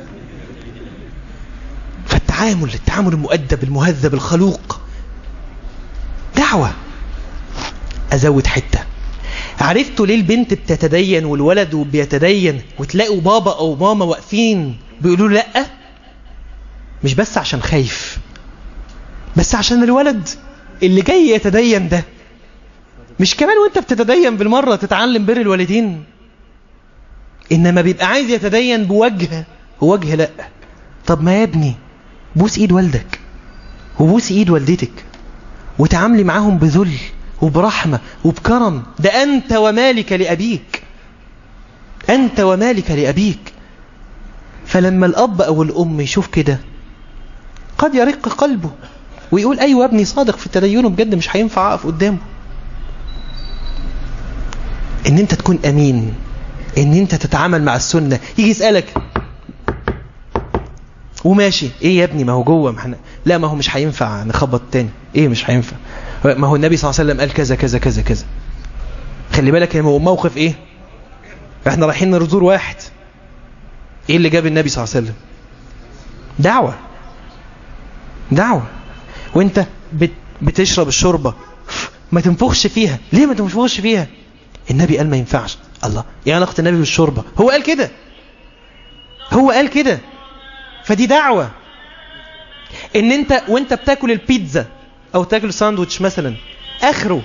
S1: فالتعامل التعامل المؤدب المهذب الخلوق دعوة. ازود حتة، عرفتوا ليه البنت بتتدين والولد بيتدين وتلاقوا بابا او ماما واقفين بيقولوا لا؟ مش بس عشان خايف، بس عشان الولد اللي جاي يتدين ده مش كمان وانت بتتدين بالمرة تتعلم بر الوالدين، انما بيبقى عايز يتدين بوجه ووجه لا. طب ما يا ابني بوس ايد والدك وبوس ايد والدتك وتعاملي معاهم بذل وبرحمة وبكرم. ده أنت ومالك لأبيك، أنت ومالك لأبيك. فلما الأب أو الأم يشوف كده قد يرق قلبه ويقول أيوة ابني صادق في تدينه بجد، مش هينفع أقف قدامه. إن أنت تكون أمين، إن أنت تتعامل مع السنة. يجي يسألك وماشي ايه يا ابني ما هو جوه محنا. لا ما هو مش هينفع نخبط تاني. ايه مش هينفع؟ ما هو النبي صلى الله عليه وسلم قال كذا كذا كذا كذا. خلي بالك يا موقف ايه؟ احنا رايحين نزور واحد، ايه اللي جاب النبي صلى الله عليه وسلم؟ دعوة دعوة. وانت بت بتشرب الشوربة ما تنفخش فيها. ليه ما تنفخش فيها؟ النبي قال ما ينفعش. الله، ايه علاقة النبي بالشوربة؟ هو قال كده، هو قال كده. فدي دعوة. ان انت وانت بتاكل البيتزا او تاكل ساندويتش مثلا، اخره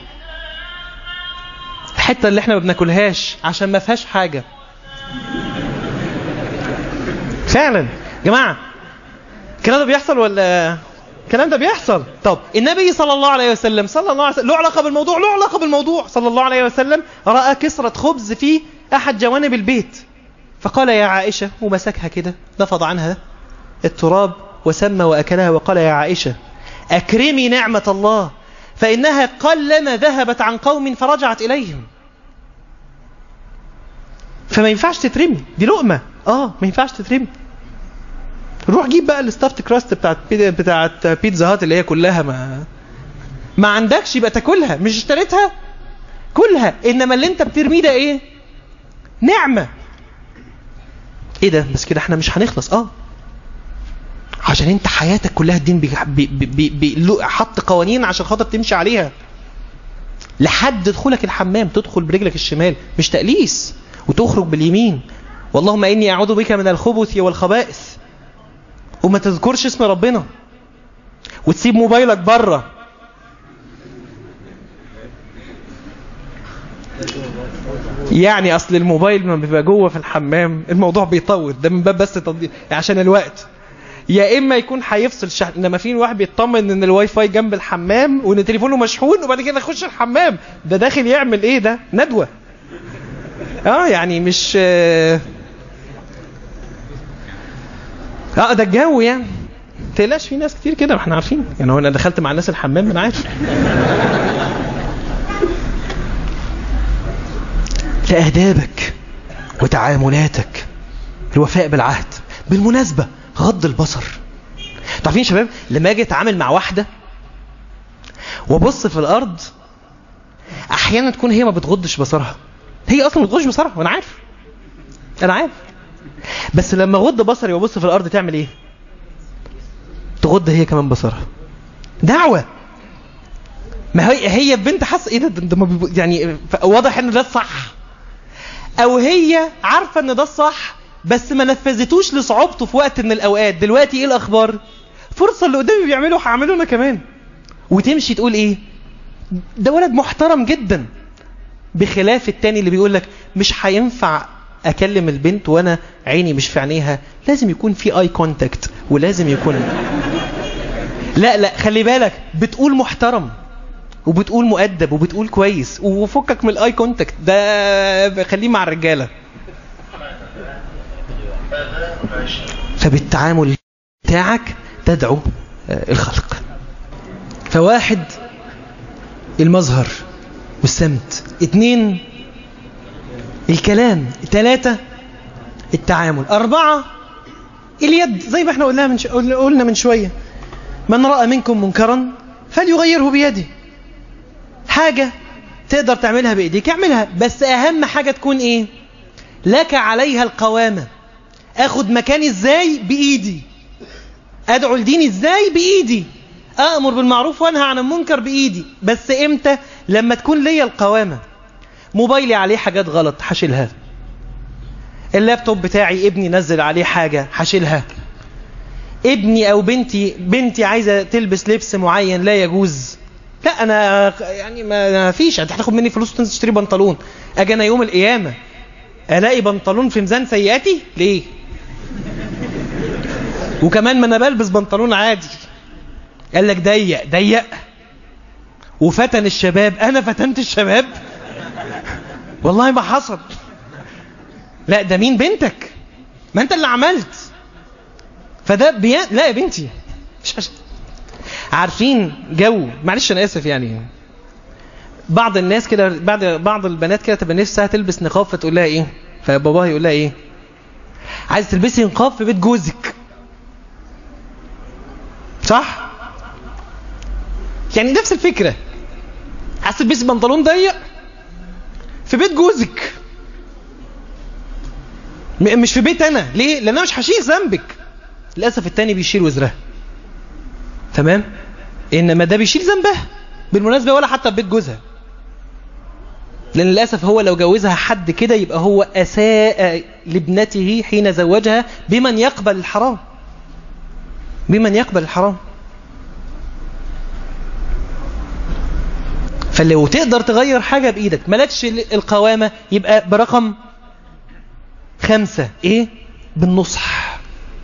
S1: الحته اللي احنا ما بناكلهاش عشان ما فيهاش حاجه. فعلا يا جماعه الكلام ده بيحصل ولا الكلام ده بيحصل؟ طب النبي صلى الله عليه وسلم صلى الله عليه وسلم له علاقه بالموضوع، له علاقه بالموضوع صلى الله عليه وسلم. راى كسره خبز في احد جوانب البيت فقال يا عائشه، ومسكها كده نفض عنها التراب وسمى وأكلها وقال يا عائشة أكرمي نعمة الله فإنها قلما ذهبت عن قوم فرجعت إليهم. فما ينفعش تترمي، دي لقمة آه ما ينفعش تترمي. روح جيب بقى الستافت كراست بتاعت بتاعت بيتزا هات اللي هي كلها ما ما عندكش يبقى تاكلها، مش اشتريتها كلها. إنما اللي انت بترميه ده ايه؟ نعمة. ايه ده؟ بس كده احنا مش هنخلص. اه عشان انت حياتك كلها الدين بي بي بي بي حط قوانين عشان خاطر تمشي عليها لحد دخولك الحمام تدخل برجلك الشمال مش تقليس وتخرج باليمين. واللهم اني اعوذ بك من الخبث والخبائث، وما تذكرش اسم ربنا وتسيب موبايلك بره. يعني اصل الموبايل لما بيبقى جوه في الحمام الموضوع بيطول، ده من باب بس تضييع عشان الوقت. يا اما يكون هيفصل شحن، انما في واحد بيطمن ان الواي فاي جنب الحمام وان تليفونه مشحون وبعد كده يخش الحمام. ده داخل يعمل ايه؟ ده ندوه. اه يعني مش اه ده الجو يعني. تقلقش في ناس كتير كده، احنا عارفين يعني. هو انا دخلت مع الناس الحمام انا عارف. لأهدابك وتعاملاتك، الوفاء بالعهد. بالمناسبة غض البصر. تعرفين شباب لما اجي اتعامل مع واحدة وابص في الارض، احيانا تكون هي ما بتغضش بصرها، هي اصلا ما بتغضش بصرها وانا عارف انا عارف بس لما اغض بصري وابص في الارض تعمل ايه؟ تغض هي كمان بصرها. دعوة. ما هي هي بنت حاسه ايه ده, ده ما بيب... يعني واضح ان ده الصح، او هي عارفه ان ده الصح بس ما نفذتوش لصعوبته في وقت من الاوقات. دلوقتي ايه الاخبار؟ فرصه اللي قدامي بيعمله هعمله انا كمان. وتمشي تقول ايه؟ ده ولد محترم جدا، بخلاف التاني اللي بيقول لك مش هينفع اكلم البنت وانا عيني مش في عينيها، لازم يكون في اي كونتاكت ولازم يكون لا لا خلي بالك، بتقول محترم وبتقول مؤدب وبتقول كويس وفكك من الاي كونتاكت ده، خليه مع الرجاله. فبالتعامل بتاعك تدعو الخلق. فواحد المظهر والسمت، اتنين الكلام، ثلاثة التعامل، أربعة اليد زي ما احنا قلنا من, ش... قلنا من شوية. من رأى منكم منكرا فليغيره بيده. حاجة تقدر تعملها بإيديك اعملها، بس أهم حاجة تكون إيه؟ لك عليها القوامة. أخد مكاني إزاي؟ بإيدي. أدعو لديني إزاي؟ بإيدي. أأمر بالمعروف وأنهى عن المنكر بإيدي. بس إمتى؟ لما تكون لي القوامة. موبايلي عليه حاجات غلط حشيلها. اللابتوب بتاعي ابني نزل عليه حاجة حشيلها. ابني أو بنتي بنتي عايزة تلبس لبس معين لا يجوز، لا أنا يعني ما فيش، أنت هتاخد مني فلوس تشتري بنطلون، أجي أنا يوم القيامة ألاقي بنطلون في ميزان سيئاتي ليه؟ وكمان ما أنا بلبس بنطلون عادي. قال لك ضيق ضيق وفتن الشباب. أنا فتنت الشباب؟ والله ما حصل. لا ده مين؟ بنتك، ما أنت اللي عملت. فده بيان. لا يا بنتي مش عشان. عارفين جو، معلش أنا آسف يعني، بعض الناس كده، بعض بعض البنات كده تبقى نفسها تلبس نقاب، فتقول لها إيه؟ فباباها يقول لها إيه؟ عايز تلبسي نقاب في بيت جوزك، صح؟ يعني نفس الفكرة. عايز تلبسي بنطلون ضيق في بيت جوزك، مش في بيت أنا. ليه؟ لأن أنا مش هشيل ذنبك. للأسف التاني بيشيل وزرها، تمام؟ إنما ده بيشيل ذنبها بالمناسبة، ولا حتى في بيت جوزها. لأن للأسف هو لو جوزها حد كده يبقى هو أساء لابنته حين زوجها بمن يقبل الحرام، بمن يقبل الحرام. فلو تقدر تغير حاجة بإيدك، ملكش القوامة، يبقى برقم خمسة إيه؟ بالنصح.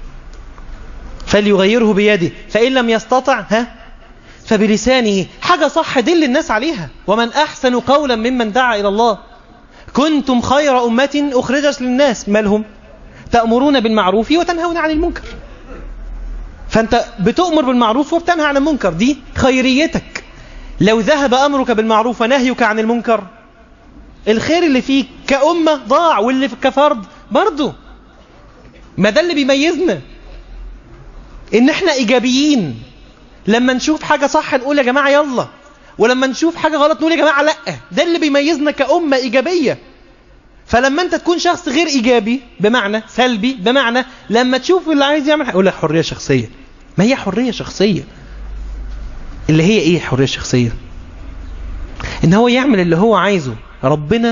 S1: فليغيره بيده فإن لم يستطع ها فبلسانه. حاجة صح دل الناس عليها. ومن أحسن قولا ممن دعا إلى الله. كنتم خير أمة أخرجت للناس. مالهم؟ تأمرون بالمعروف وتنهون عن المنكر. فأنت بتؤمر بالمعروف وبتنهى عن المنكر، دي خيريتك. لو ذهب أمرك بالمعروف ونهيك عن المنكر، الخير اللي فيك كأمة ضاع، واللي كفرد برضو. ما ده اللي بيميزنا، إن احنا إيجابيين. لما نشوف حاجة صح نقول يا جماعة يلا، ولما نشوف حاجة غلط نقول يا جماعة لأ. ده اللي بيميزنا كأمة إيجابية. فلما أنت تكون شخص غير إيجابي، بمعنى سلبي، بمعنى لما تشوف اللي عايز يعمل يقول لك حرية شخصية. ما هي حرية شخصية اللي هي إيه؟ حرية شخصية إن هو يعمل اللي هو عايزه. ربنا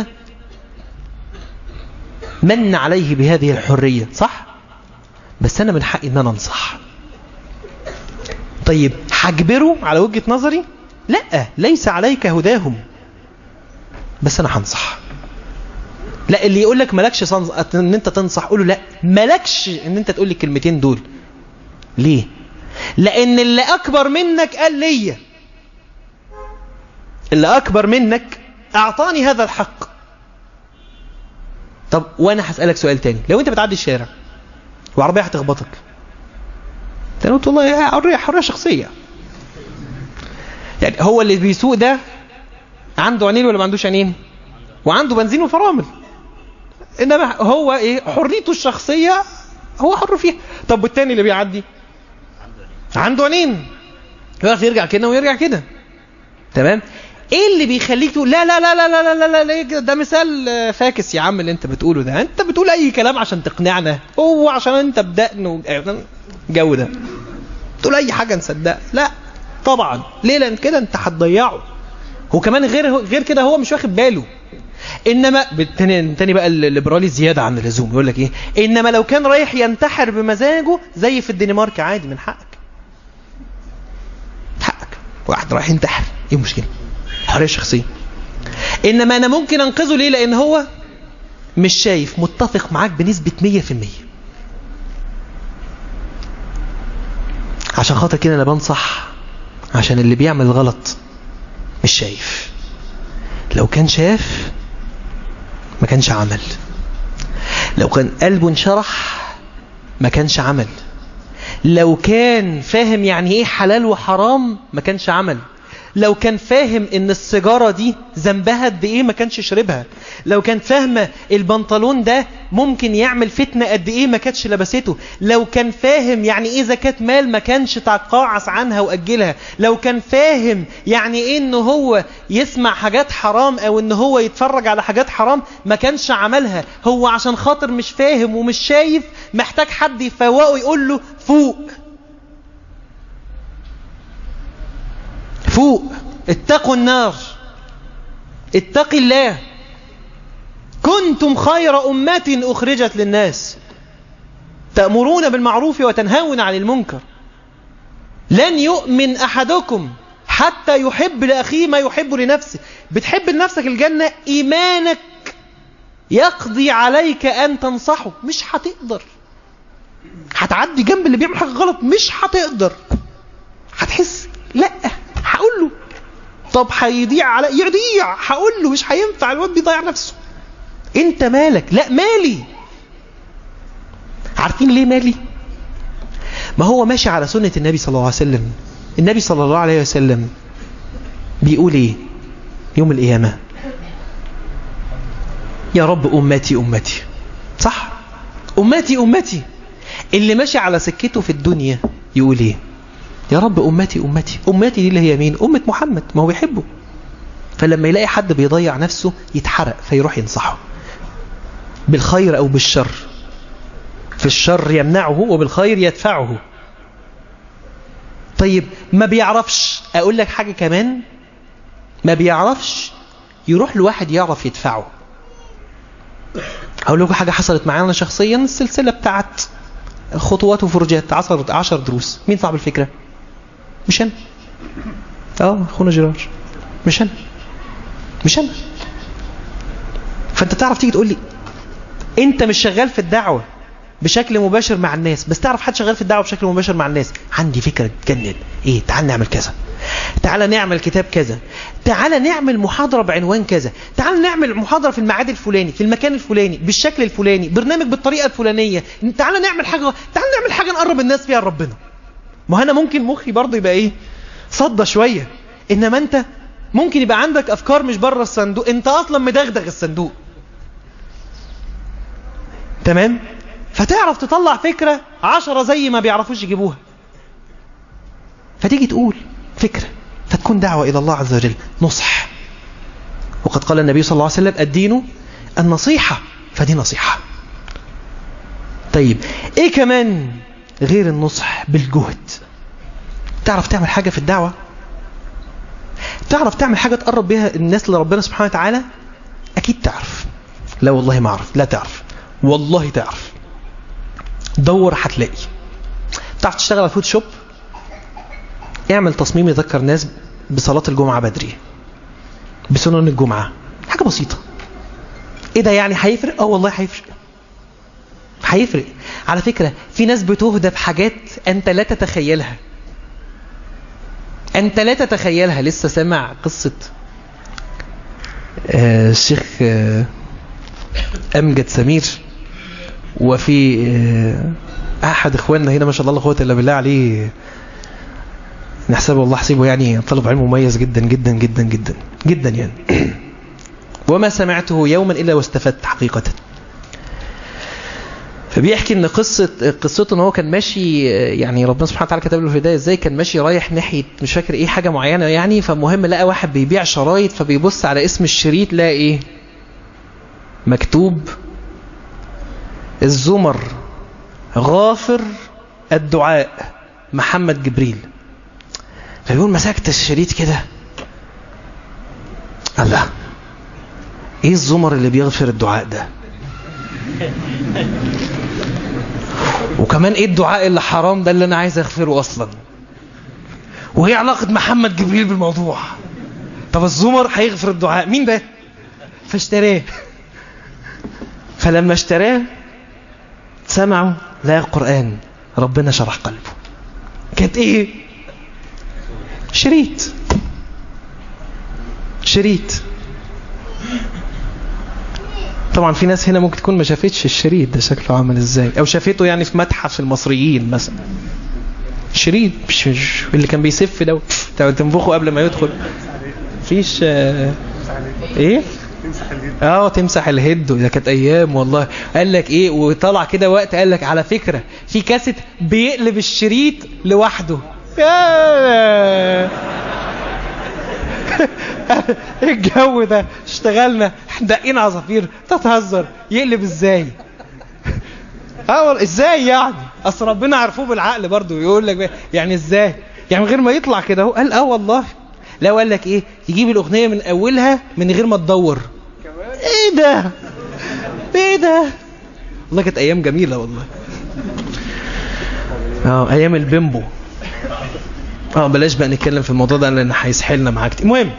S1: من عليه بهذه الحرية، صح؟ بس أنا من حقي إن أنا أنصح. طيب هجبره على وجهة نظري؟ لا، ليس عليك هداهم، بس أنا هنصح. لا، اللي يقول لك مالكش صنص... ان انت تنصح، قوله لا، مالكش ان انت تقول لي الكلمتين دول. ليه؟ لان اللي اكبر منك قال لي، اللي اكبر منك اعطاني هذا الحق. طب وانا هسألك سؤال تاني. لو انت بتعدي الشارع وعربية هتخبطك، انت قلت والله حرية حرية شخصية، يعني هو اللي بيسوق ده عنده عينين ولا ما عندوش عينين؟ وعنده بنزين وفرامل. انما هو ايه؟ حريته الشخصية هو حر فيها. طب والتاني اللي بيعدي عنده عينين، يعرف يرجع كده ويرجع كده، تمام؟ ايه اللي بيخليك تقول لا لا لا لا لا لا لا لا ده مثال فاكس يا عم اللي انت بتقوله ده؟ انت بتقول اي كلام عشان تقنعنا، هو عشان انت بدقن جو ده تقول اي حاجة نصدق؟ لا طبعا. ليه؟ لان كده انت هتضيعه. وكمان غير غير كده هو مش واخد باله. انما بالتاني تاني بقى الليبرالي زياده عن اللزوم، يقول لك ايه؟ انما لو كان رايح ينتحر بمزاجه زي في الدنمارك عادي، من حقك. حقك. واحد رايح ينتحر، ايه المشكله؟ حريه شخصيه. انما انا ممكن انقذه. ليه؟ لان هو مش شايف، متفق معاك بنسبه مية في المية. عشان خاطر كده انا بنصح، عشان اللي بيعمل غلط مش شايف. لو كان شاف ما كانش عمل. لو كان قلبه انشرح ما كانش عمل. لو كان فاهم يعني ايه حلال وحرام ما كانش عمل. لو كان فاهم ان السيجارة دي ذنبها قد ايه ما كانش يشربها. لو كان فاهمة البنطلون ده ممكن يعمل فتنة قد ايه ما كانش لبسته. لو كان فاهم يعني ايه زكاة مال ما كانش تقاعس عنها واجلها. لو كان فاهم يعني ايه ان هو يسمع حاجات حرام او ان هو يتفرج على حاجات حرام ما كانش عملها. هو عشان خاطر مش فاهم ومش شايف محتاج حد يفوقه يقول له فوق فوق، اتقوا النار، اتق الله، كنتم خير أمة أخرجت للناس تأمرون بالمعروف وتنهون عن المنكر لن يؤمن أحدكم حتى يحب لأخيه ما يحب لنفسه. بتحب لنفسك الجنة، إيمانك يقضي عليك أن تنصحه. مش هتقدر، هتعدي جنب اللي بيعمل حاجة غلط مش هتقدر، هتحس لا هقول له طب هيضيع على يضيع، هقول له مش هينفع، الواد بيضيع نفسه. انت مالك؟ لا مالي. عارفين ليه مالي؟ ما هو ماشي على سنة النبي صلى الله عليه وسلم. النبي صلى الله عليه وسلم بيقول ايه يوم القيامة؟ يا رب أمتي أمتي، صح؟ أمتي أمتي. اللي ماشي على سكته في الدنيا يقول ايه؟ يا رب أمتي أمتي. أمتي دي اللي هي مين؟ أمة محمد، ما هو بيحبه. فلما يلاقي حد بيضيع نفسه يتحرق فيروح ينصحه بالخير أو بالشر. في الشر يمنعه وبالخير يدفعه. طيب ما بيعرفش، أقول لك حاجة كمان، ما بيعرفش يروح لواحد يعرف يدفعه. أقول لكم حاجة حصلت معانا شخصيا، السلسلة بتاعت خطوات وفرجات عشر, عشر دروس. مين صاحب الفكرة؟ مش أنا. اه أخونا جرار. مش أنا مش أنا. فأنت تعرف تيجي تقول لي أنت مش شغال في الدعوة بشكل مباشر مع الناس، بس تعرف حد شغال في الدعوة بشكل مباشر مع الناس. عندي فكرة تجنن. ايه؟ تعال نعمل كذا، تعال نعمل كتاب كذا، تعال نعمل محاضرة بعنوان كذا، تعال نعمل محاضرة في الميعاد الفلاني في المكان الفلاني بالشكل الفلاني، برنامج بالطريقة الفلانية، تعال نعمل حاجة، تعال نعمل حاجة نقرب الناس فيها لربنا. ما انا ممكن مخي برضه يبقى ايه صدى شوية، انما انت ممكن يبقى عندك افكار مش بره الصندوق، انت اصلا مدغدغ الصندوق. تمام؟ فتعرف تطلع فكرة عشرة زي ما بيعرفوش يجيبوها، فتيجي تقول فكرة فتكون دعوة إلى الله عز وجل، نصح. وقد قال النبي صلى الله عليه وسلم الدين النصيحة، فدي نصيحة. طيب إيه كمان غير النصح؟ بالجهد. تعرف تعمل حاجة في الدعوة؟ تعرف تعمل حاجة تقرب بها الناس لربنا سبحانه وتعالى؟ أكيد تعرف. لا والله ما أعرف. لا تعرف والله تعرف. دور هتلاقي. تعرف تشتغل على فوتوشوب؟ اعمل تصميم يذكر ناس بصلاة الجمعة بدري، بسنن الجمعة، حاجة بسيطة. ايه ده يعني هيفرق؟ اه والله هيفرق هيفرق. على فكرة في ناس بتهدى بحاجات انت لا تتخيلها، انت لا تتخيلها. لسه سامع قصة آه الشيخ آه أمجد سمير، وفي آه أحد إخواننا هنا ما شاء الله لا قوة إلا بالله عليه، نحسبه والله حسيبه يعني طالب علم مميز جدا جدا جدا جدا جدا يعني وما سمعته يوما إلا واستفدت حقيقة. فبيحكي ان قصة قصته ان هو كان ماشي، يعني ربنا سبحانه وتعالى كتب له في الهداية ازاي، كان ماشي رايح ناحية مش فاكر ايه حاجة معينة يعني، فالمهم لقى واحد بيبيع شرايط، فبيبص على اسم الشريط لقى ايه مكتوب الزمر غافر الدعاء محمد جبريل. فبيقول مسكت الشريط كده، الله ايه الزمر اللي بيغفر الدعاء ده؟ وكمان ايه الدعاء اللي حرام ده اللي انا عايز اغفره اصلا؟ وهي علاقة محمد جبريل بالموضوع؟ طب الزمر هيغفر الدعاء مين ده؟ فاشتراه. فلما اشتراه سمعوا لا القرآن، ربنا شرح قلبه. كانت ايه؟ شريط شريط طبعا في ناس هنا ممكن تكون ما شافتش الشريط ده شكله عامل ازاي، او شافته يعني في متحف المصريين مثلا. شريط مش, مش اللي كان بيسف ده تنفخه قبل ما يدخل. مفيش آه ايه اه تمسح الهيد. ده كانت ايام والله. قال لك ايه وطلع كده وقت قال لك على فكرة في كاسيت بيقلب الشريط لوحده. الجو ده اشتغلنا دقين عصافير. تتهزر يقلب ازاي؟ اه ازاي يعني؟ اصل ربنا عرفوه بالعقل برضو. يقول لك يعني ازاي يعني من غير ما يطلع كده. هو قال اه والله. لا قال لك ايه يجيب الاغنيه من اولها من غير ما تدور. ايه ده ايه ده والله كانت ايام جميله والله. اه ايام البيمبو. اه بلاش بقى نتكلم في الموضوع ده لان هيسحلنا معاك كتير. المهم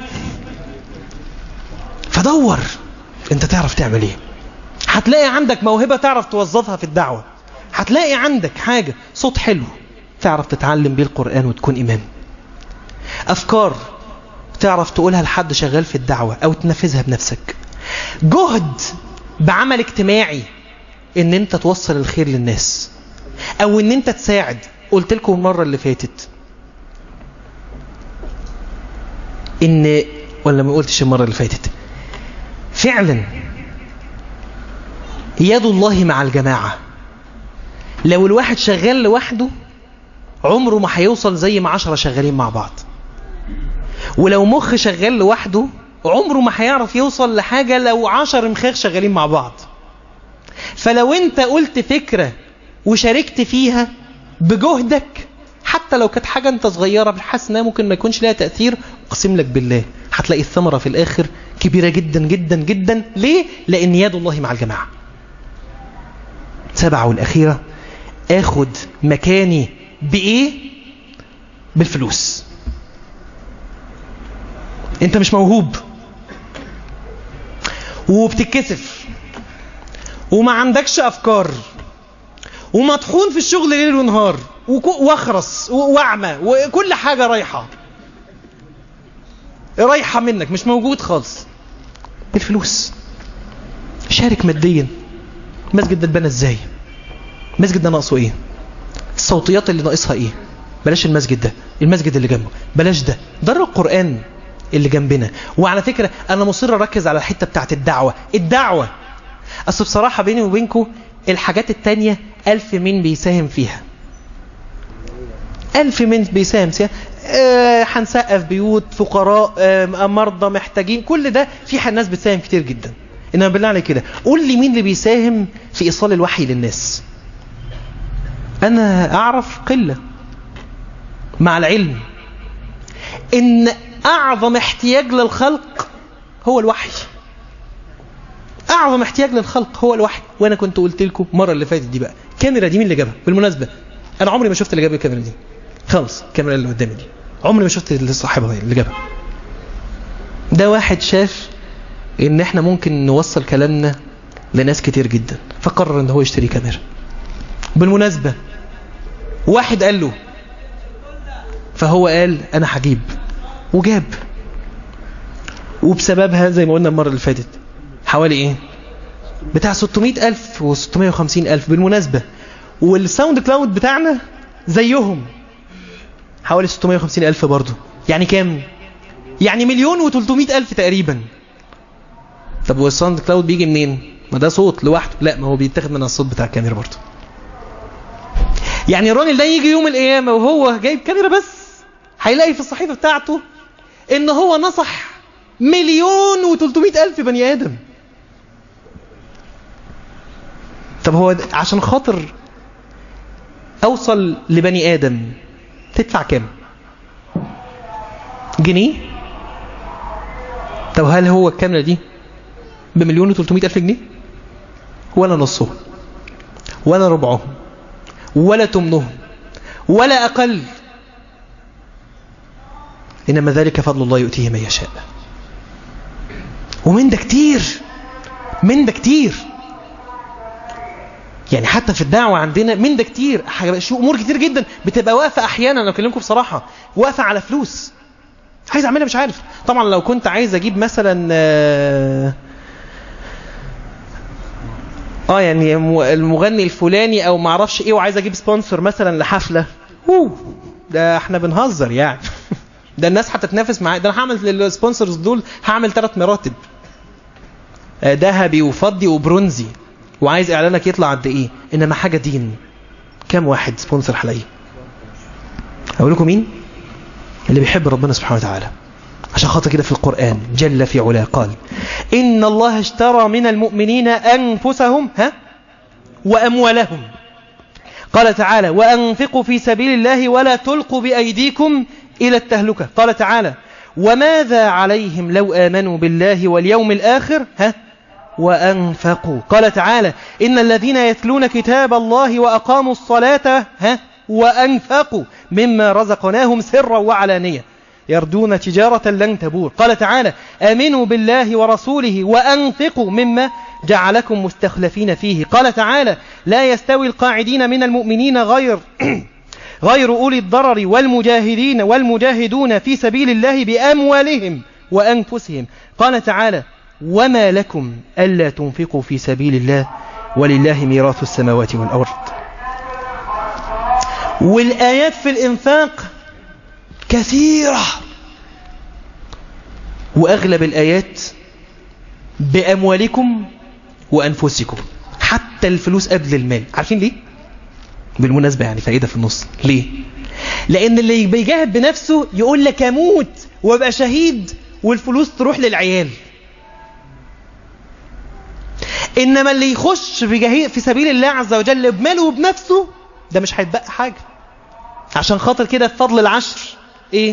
S1: فدور انت تعرف تعمل ايه. هتلاقي عندك موهبة تعرف توظفها في الدعوة. هتلاقي عندك حاجة صوت حلو تعرف تتعلم بيه القرآن وتكون إمام. أفكار تعرف تقولها لحد شغال في الدعوة أو تنفذها بنفسك. جهد بعمل اجتماعي ان انت توصل الخير للناس او ان انت تساعد. قلت لكم المرة اللي فاتت ان ولا ما قلتش المرة اللي فاتت فعلا يد الله مع الجماعة. لو الواحد شغال لوحده عمره ما هيوصل زي ما عشرة شغالين مع بعض. ولو مخ شغال لوحده عمره ما هيعرف يوصل لحاجة لو عشر مخاخ شغالين مع بعض. فلو انت قلت فكرة وشاركت فيها بجهدك حتى لو كانت حاجة انت صغيرة بحس انها ممكن ما يكونش لها تأثير، اقسم لك بالله هتلاقي الثمرة في الاخر كبيرة جدا جدا جدا. ليه؟ لان يد الله مع الجماعة. سبعة والاخيرة اخد مكاني بايه؟ بالفلوس. انت مش موهوب وبتتكسف وما عندكش افكار ومطحون في الشغل ليل ونهار واخرس واعمى وكل حاجة رايحة رايحة منك مش موجود خالص. بالفلوس شارك ماديا. المسجد ده اتبنى ازاي؟ المسجد ده ناقصه ايه؟ الصوتيات اللي ناقصها ايه؟ بلاش المسجد ده، المسجد اللي جنبه بلاش ده، دار القرآن اللي جنبنا. وعلى فكرة انا مصر اركز على الحتة بتاعت الدعوة. الدعوة اصل بصراحة بيني وبينكم الحاجات التانية الف مين بيساهم فيها، الف مين بيساهم فيها. أه هنسقف بيوت فقراء، أه مرضى محتاجين، كل ده في ناس بتساهم كتير جدا. انما بالله عليك كده قول لي مين اللي بيساهم في ايصال الوحي للناس؟ انا اعرف قلة. مع العلم ان اعظم احتياج للخلق هو الوحي. اعظم احتياج للخلق هو الوحي. وانا كنت قلت لكم المره اللي فاتت دي بقى الكاميرا دي مين اللي جابها بالمناسبه؟ انا عمري ما شفت اللي جاب الكاميرا دي خالص. الكاميرا اللي قدامي دي عمري ما شفت اللي صاحبها اللي جابها. ده واحد شاف ان احنا ممكن نوصل كلامنا لناس كتير جدا فقرر ان هو يشتري كاميرا. بالمناسبه واحد قال له فهو قال انا هجيب وجاب. وبسببها زي ما قلنا المره اللي فاتت حوالي ايه بتاع ستمائة ألف و ستمائة وخمسين ألف بالمناسبة. والساوند كلاود بتاعنا زيهم حوالي ستمائة وخمسين ألف برضو. يعني كام؟ يعني مليون وتلتمائة ألف تقريبا. طب والساوند كلاود بيجي منين؟ ما ده صوت لوحده. لا ما هو بيتاخد من الصوت بتاع الكاميرا برضو. يعني الراجل ده يجي يوم القيامة وهو جايب كاميرا بس هيلاقي في الصحيفة بتاعته ان هو نصح مليون وتلتمائة ألف بني آدم. طب هو عشان خاطر اوصل لبني آدم تدفع كام؟ جنيه؟ طب هل هو الكاميرا دي بمليون وتلتمائة ألف جنيه؟ ولا نصهم ولا ربعهم ولا تمنهم ولا أقل. إنما ذلك فضل الله يؤتيه من يشاء. ومن ده كتير، من ده كتير. يعني حتى في الدعوة عندنا من ده كتير. شو أمور كتير جدا بتبقى واقفة أحيانا. أنا أكلمكم بصراحة واقفة على فلوس عايز أعملها مش عارف. طبعا لو كنت عايز أجيب مثلا آه, آه يعني المغني الفلاني أو معرفش إيه وعايز أجيب سبونسر مثلا لحفلة أوه ده احنا بنهزر يعني. ده الناس هتتنافس معايا، ده انا هعمل للسبونسرز دول هعمل ثلاث مراتب ذهبي وفضي وبرونزي، وعايز اعلانك يطلع قد ايه. انما حاجه دين، كم واحد سبونسر حلقي؟ اقول لكم مين اللي بيحب ربنا سبحانه وتعالى. عشان خاطر كده في القرآن جل في علاه قال إن الله اشترى من المؤمنين أنفسهم ها وأموالهم. قال تعالى وأنفقوا في سبيل الله ولا تلقوا بأيديكم إلى التهلكة. قال تعالى وماذا عليهم لو آمنوا بالله واليوم الآخر ها وأنفقوا. قال تعالى إن الذين يتلون كتاب الله وأقاموا الصلاة ها وأنفقوا مما رزقناهم سرا وعلانية يرجون تجارة لن تبور. قال تعالى آمنوا بالله ورسوله وأنفقوا مما جعلكم مستخلفين فيه. قال تعالى لا يستوي القاعدين من المؤمنين غير غير أولي الضرر والمجاهدين والمجاهدون في سبيل الله بأموالهم وأنفسهم. قال تعالى وما لكم ألا تنفقوا في سبيل الله ولله ميراث السماوات والأرض. والآيات في الإنفاق كثيرة، وأغلب الآيات بأموالكم وأنفسكم، حتى الفلوس قبل المال. عارفين ليه؟ بالمناسبة يعني فائدة في النص. ليه؟ لأن اللي بيجاهد بنفسه يقول لك أموت وابقى شهيد والفلوس تروح للعيال. إنما اللي يخش في في سبيل الله عز وجل بماله وبنفسه ده مش هيتبقى حاجة. عشان خاطر كده فضل العشر ايه؟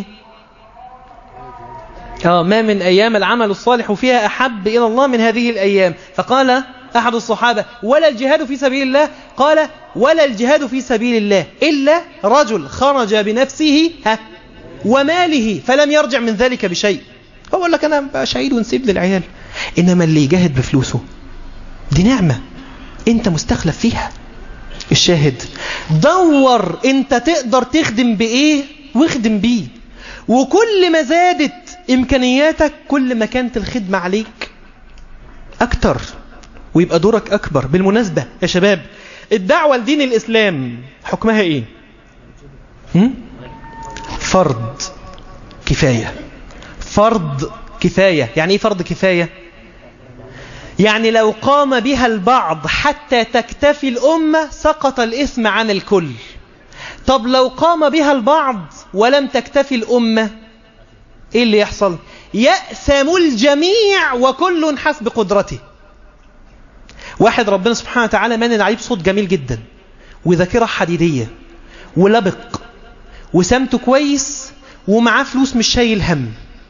S1: اه ما من ايام العمل الصالح فيها احب الى الله من هذه الايام. فقال احد الصحابة ولا الجهاد في سبيل الله؟ قال ولا الجهاد في سبيل الله الا رجل خرج بنفسه ها وماله فلم يرجع من ذلك بشيء. هو يقول لك انا بقى شهيد ونسيب للعيال. انما اللي يجاهد بفلوسه دي نعمة انت مستخلف فيها. الشاهد دور انت تقدر تخدم بايه واخدم بيه، وكل ما زادت امكانياتك كل ما كانت الخدمة عليك اكتر ويبقى دورك اكبر. بالمناسبة يا شباب الدعوة لدين الاسلام حكمها ايه؟ هم؟ فرض كفاية. فرض كفاية. يعني ايه فرض كفاية؟ يعني لو قام بها البعض حتى تكتفي الأمة سقط الإثم عن الكل. طب لو قام بها البعض ولم تكتفي الأمة إيه اللي يحصل؟ يأثم الجميع وكل حسب قدرته. واحد ربنا سبحانه وتعالى منن عليه بصوت جميل جدا وذاكرة حديدية ولبق وسمته كويس ومعاه فلوس مش شايل هم.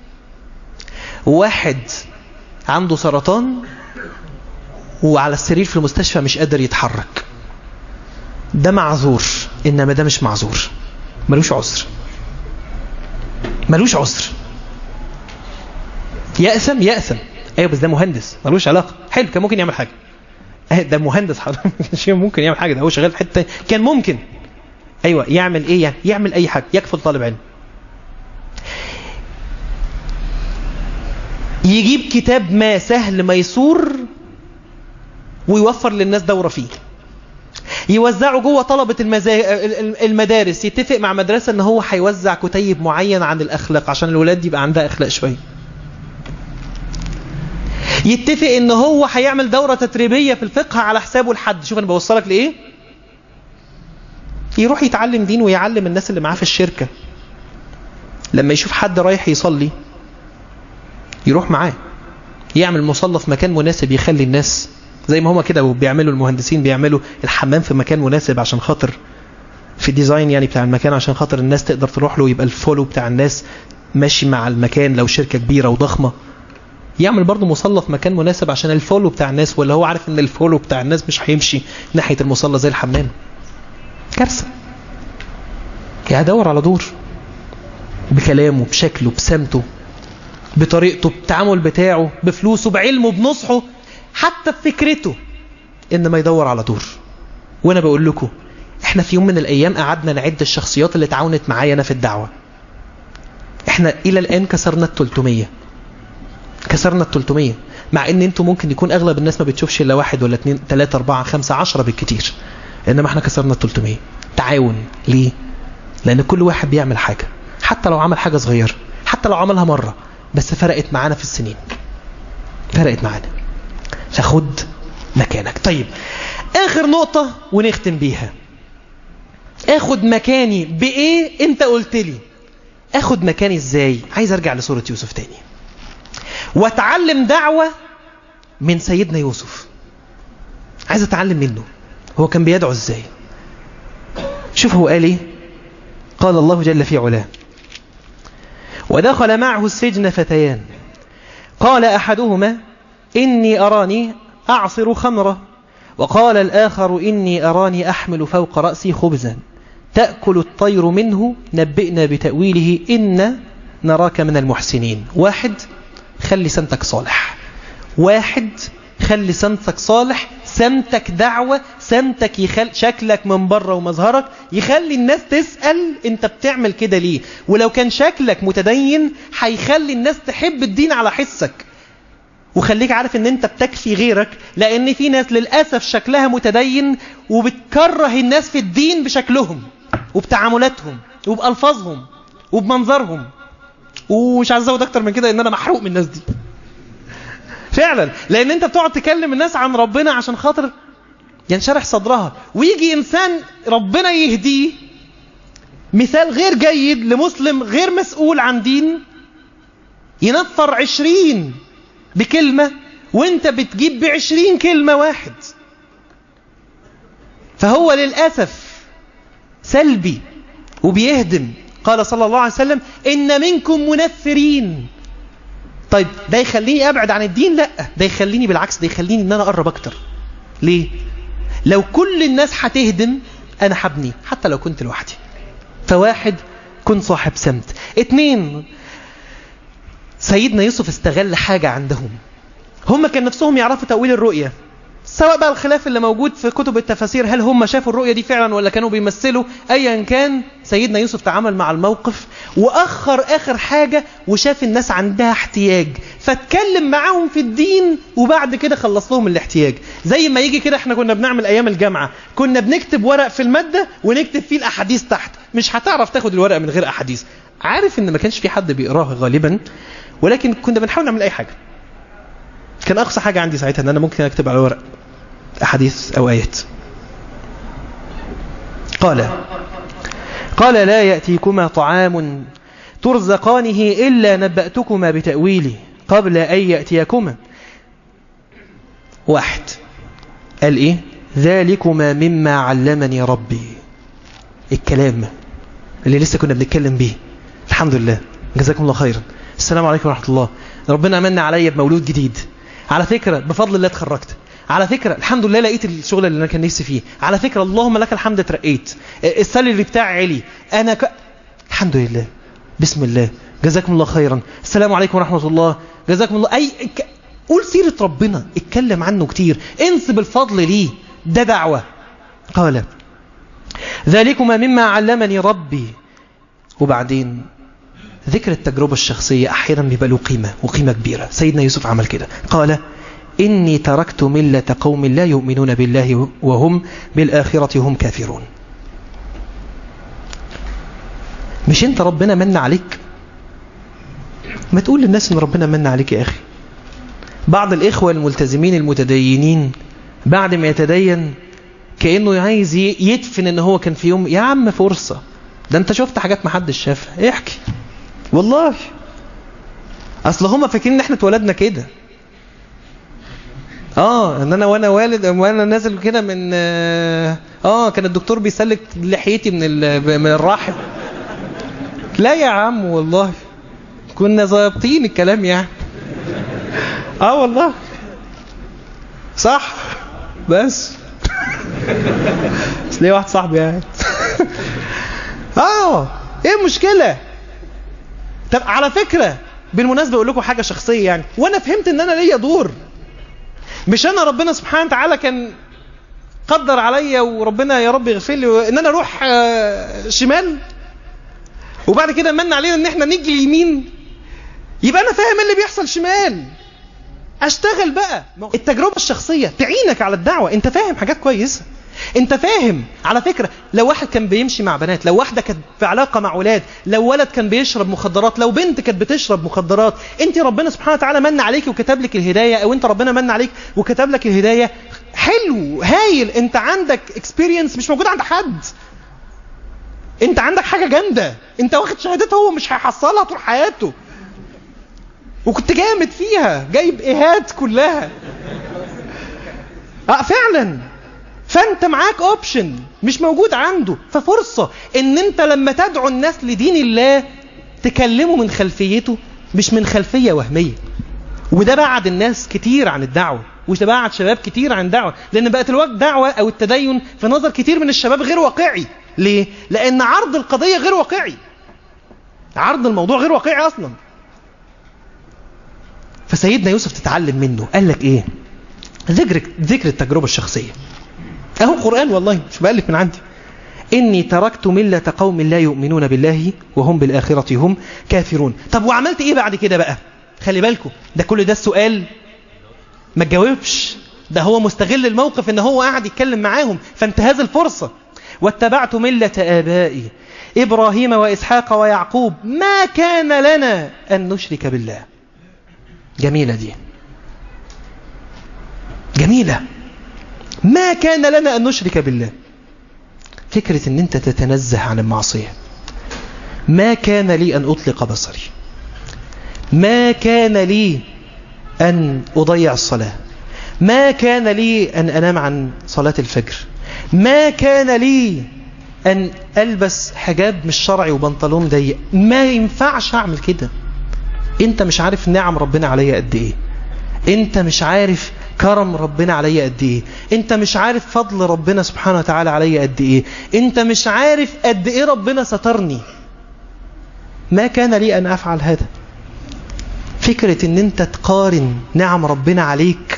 S1: واحد عنده سرطان وعلى السرير في المستشفى مش قادر يتحرك. ده معذور، إنما ده مش معذور. ملوش عذر. ملوش عذر. يأثم يأثم. أيوة بس ده مهندس ملوش علاقة. حلو كان ممكن يعمل حاجة. ده مهندس حضرتك ممكن يعمل حاجة. ده هو شغال في حتة كان ممكن. أيوة يعمل إيه يعني؟ يعمل أي حاجة. يكفل طالب علم. يجيب كتاب ما سهل ميسور ويوفر للناس دورة فيه. يوزعه جوه طلبة المزا... المدارس. يتفق مع مدرسة ان هو هيوزع كتيب معين عن الأخلاق عشان الولاد يبقى عندها أخلاق شوية. يتفق ان هو هيعمل دورة تدريبية في الفقه على حسابه لحد. شوف انا بوصلك لإيه؟ يروح يتعلم دين ويعلم الناس اللي معاه في الشركة. لما يشوف حد رايح يصلي يروح معاه. يعمل مصلى في مكان مناسب يخلي الناس زي ما هما كده بيعملوا المهندسين بيعملوا الحمام في مكان مناسب عشان خاطر في الديزاين يعني بتاع المكان عشان خاطر الناس تقدر تروح له. يبقى الفولو بتاع الناس ماشي مع المكان لو شركة كبيرة وضخمة. يعمل برضو مصلى في مكان مناسب عشان الفولو بتاع الناس، ولا هو عارف ان الفولو بتاع الناس مش هيمشي ناحية المصلى زي الحمام. كارثة. يدور على دور بكلامه بشكله بسمته بطريقته بالتعامل بتاعه بفلوسه بعلمه بنصحه حتى بفكرته، إنما يدور على دور. وأنا بقول لكم إحنا في يوم من الأيام قعدنا نعد الشخصيات اللي تعاونت معايا أنا في الدعوة. إحنا إلى الآن كسرنا التلتمية. كسرنا التلتمية مع إن أنتم ممكن يكون أغلب الناس ما بتشوفش إلا واحد ولا اتنين تلاتة أربعة خمسة عشرة بالكتير. إنما إحنا كسرنا التلتمية. تعاون. ليه؟ لأن كل واحد بيعمل حاجة، حتى لو عمل حاجة صغيرة، حتى لو عملها مرة، بس فرقت معانا في السنين، فرقت معانا. فخد مكانك. طيب آخر نقطة ونختم بيها، اخد مكاني بإيه؟ انت قلت لي اخد مكاني ازاي؟ عايز ارجع لسورة يوسف تاني واتعلم دعوة من سيدنا يوسف. عايز اتعلم منه هو كان بيدعو ازاي. شوف هو قال ايه. قال الله جل في علاه: ودخل معه السجن فتيان قال أحدهما إني أراني أعصر خمرة وقال الآخر إني أراني أحمل فوق رأسي خبزا تأكل الطير منه نبئنا بتأويله إن نراك من المحسنين. واحد خلي سمتك صالح، واحد خلي سمتك صالح، سمتك دعوة، سمتك يخل... شكلك من بره ومظهرك يخلي الناس تسأل انت بتعمل كده ليه. ولو كان شكلك متدين هيخلي الناس تحب الدين على حسك، وخليك عارف ان انت بتكفي غيرك، لان في ناس للأسف شكلها متدين وبتكره الناس في الدين بشكلهم وبتعاملاتهم وبألفاظهم وبمنظرهم. ومش عايز ازود اكتر من كده ان انا محروق من الناس دي فعلا، لان انت بتقعد تكلم الناس عن ربنا عشان خاطر ينشرح صدرها، ويجي انسان ربنا يهديه مثال غير جيد لمسلم غير مسؤول عن دين ينفر عشرين بكلمة وانت بتجيب بعشرين كلمة واحد. فهو للأسف سلبي وبيهدم. قال صلى الله عليه وسلم إن منكم منفرين. طيب ده يخليني أبعد عن الدين؟ لا، ده يخليني بالعكس، ده يخليني إن أنا أقرب أكتر. ليه؟ لو كل الناس هتهدم أنا حبني حتى لو كنت لوحدي. فواحد كن صاحب سمت. اتنين سيدنا يوسف استغل حاجة عندهم، هم كان نفسهم يعرفوا تأويل الرؤية، سواء بقى الخلاف اللي موجود في كتب التفاسير هل هم شافوا الرؤية دي فعلا ولا كانوا بيمثلوا، أيا كان سيدنا يوسف تعامل مع الموقف وأخر آخر حاجة وشاف الناس عندها احتياج فاتكلم معاهم في الدين وبعد كده خلص لهم الاحتياج. زي ما يجي كده احنا كنا بنعمل أيام الجامعة، كنا بنكتب ورق في المادة ونكتب فيه الأحاديث تحت، مش هتعرف تاخد الورق من غير أحاديث. عارف ان ما كانش في حد بيقراها غالبا، ولكن كنا بنحاول نعمل أي حاجة. كان أقصى حاجة عندي ساعتها ان انا ممكن اكتب على ورق أحاديث أو آيات. قال قال لا يأتيكما طعام ترزقانه إلا نبأتكما بتأويله قبل أن يأتيكما. واحد قال إيه؟ ذلكما مما علمني ربي. الكلام اللي لسه كنا بنتكلم به. الحمد لله، جزاكم الله خيرا. السلام عليكم ورحمة الله. ربنا أمن عليا بمولود جديد. على فكرة بفضل الله اتخرجت. على فكرة الحمد لله لقيت الشغل اللي أنا كان نفسي فيه. على فكرة اللهم لك الحمد اترقيت. السالري بتاعي عالي. أنا ك... الحمد لله. بسم الله. جزاكم الله خيرا. السلام عليكم ورحمة الله. جزاكم الله. أي ك... قول سيرة ربنا، اتكلم عنه كتير، انسب الفضل ليه، ده دعوة. قال ذلكما مما علمني ربي. وبعدين ذكر التجربة الشخصية أحيانا بيبقى له قيمة وقيمة كبيرة. سيدنا يوسف عمل كده. قال إني تركت ملة قوم لا يؤمنون بالله وهم بالآخرة هم كافرون. مش انت ربنا من عليك؟ ما تقول للناس ان ربنا من عليك يا أخي. بعض الإخوة الملتزمين المتدينين بعد ما يتدين كأنه عايز يدفن ان هو كان في يوم. يا عم فرصة، ده انت شفت حاجات محدش شافها. احكي والله. اصل هم فاكرين ان احنا اتولدنا كده. اه ان انا وانا والد وانا نازل كده من اه كان الدكتور بيسلك لحيتي من من الرحم. لا يا عم والله كنا ظابطين الكلام يعني. اه والله صح. بس بس ليه واحد صاحبي يعني اه ايه المشكلة؟ طب على فكرة بالمناسبة اقول لكم حاجة شخصية يعني، وانا فهمت ان انا ليا دور. مش انا ربنا سبحانه وتعالى كان قدر عليا وربنا يا رب يغفر لي ان انا اروح شمال وبعد كده من علينا ان احنا نيجي يمين، يبقى انا فاهم اللي بيحصل شمال. اشتغل بقى. التجربة الشخصية تعينك على الدعوة. انت فاهم حاجات كويسة، انت فاهم؟ على فكرة لو واحد كان بيمشي مع بنات، لو واحدة كانت في علاقة مع ولاد، لو ولد كان بيشرب مخدرات، لو بنت كانت بتشرب مخدرات، انت ربنا سبحانه وتعالى من عليك وكتب لك الهداية، او انت ربنا من عليك وكتب لك الهداية، حلو هايل، انت عندك اكسبيرينس مش موجود عند حد، انت عندك حاجة جامدة، انت واخد شهادته هو مش هيحصلها طول حياته، وكنت جامد فيها، جايب ايهات كلها. اه فعلا، فانت معاك اوبشن مش موجود عنده، ففرصة ان انت لما تدعو الناس لدين الله تكلمه من خلفيته مش من خلفية وهمية. وده بعد الناس كتير عن الدعوة، وده بعد شباب كتير عن الدعوة، لان بقت الوقت دعوة او التدين في نظر كتير من الشباب غير واقعي. ليه؟ لان عرض القضية غير واقعي، عرض الموضوع غير واقعي اصلا. فسيدنا يوسف تتعلم منه، قال لك ايه؟ ذكر ذكر التجربة الشخصية اهو قرآن والله مش بقلك من عندي. إني تركت ملة قوم لا يؤمنون بالله وهم بالآخرة هم كافرون. طب وعملت إيه بعد كده بقى؟ خلي بالكم ده كل ده السؤال ما تجاوبش، ده هو مستغل الموقف إن هو قاعد يتكلم معاهم فانتهز الفرصة. واتبعت ملة آبائي إبراهيم وإسحاق ويعقوب ما كان لنا أن نشرك بالله. جميلة دي، جميلة. ما كان لنا أن نشرك بالله، فكرة أن أنت تتنزه عن المعصية. ما كان لي أن أطلق بصري، ما كان لي أن أضيع الصلاة، ما كان لي أن أنام عن صلاة الفجر، ما كان لي أن ألبس حجاب مش شرعي وبنطلون ضيق، ما ينفعش أعمل كده. أنت مش عارف نعم ربنا عليا قد إيه، أنت مش عارف كرم ربنا عليا قد ايه، انت مش عارف فضل ربنا سبحانه وتعالى عليا قد ايه، انت مش عارف قد ايه ربنا سترني. ما كان لي ان افعل هذا. فكرة ان انت تقارن نعم ربنا عليك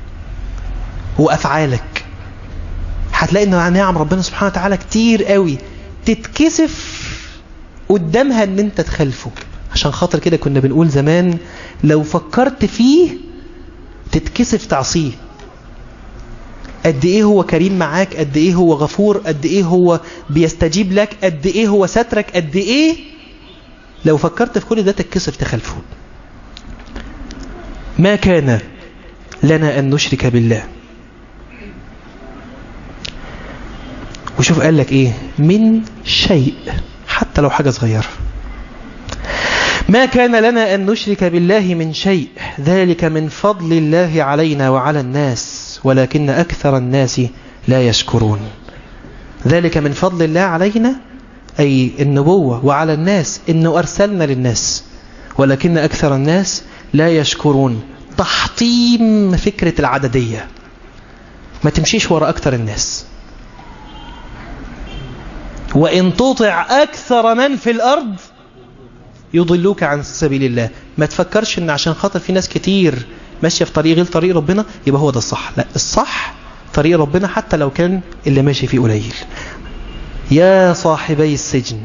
S1: وافعالك، هتلاقي ان نعم ربنا سبحانه وتعالى كتير قوي تتكسف قدامها ان انت تخلفه. عشان خاطر كده كنا بنقول زمان لو فكرت فيه تتكسف تعصيه. قد ايه هو كريم معاك، قد ايه هو غفور، قد ايه هو بيستجيب لك، قد ايه هو سترك، قد ايه لو فكرت في كل ده تتكسف تخلفه. ما كان لنا أن نشرك بالله. وشوف قال لك ايه؟ من شيء، حتى لو حاجة صغيرة. ما كان لنا أن نشرك بالله من شيء ذلك من فضل الله علينا وعلى الناس ولكن أكثر الناس لا يشكرون. ذلك من فضل الله علينا أي النبوة، وعلى الناس إنه أرسلنا للناس، ولكن أكثر الناس لا يشكرون. تحطيم فكرة العددية، ما تمشيش وراء أكثر الناس. وإن تطع أكثر من في الأرض يضلوك عن سبيل الله. ما تفكرش ان عشان خاطر في ناس كتير ماشية في طريق غير طريق ربنا يبقى هو ده الصح. لا، الصح طريق ربنا حتى لو كان اللي ماشي فيه قليل. يا صاحبي السجن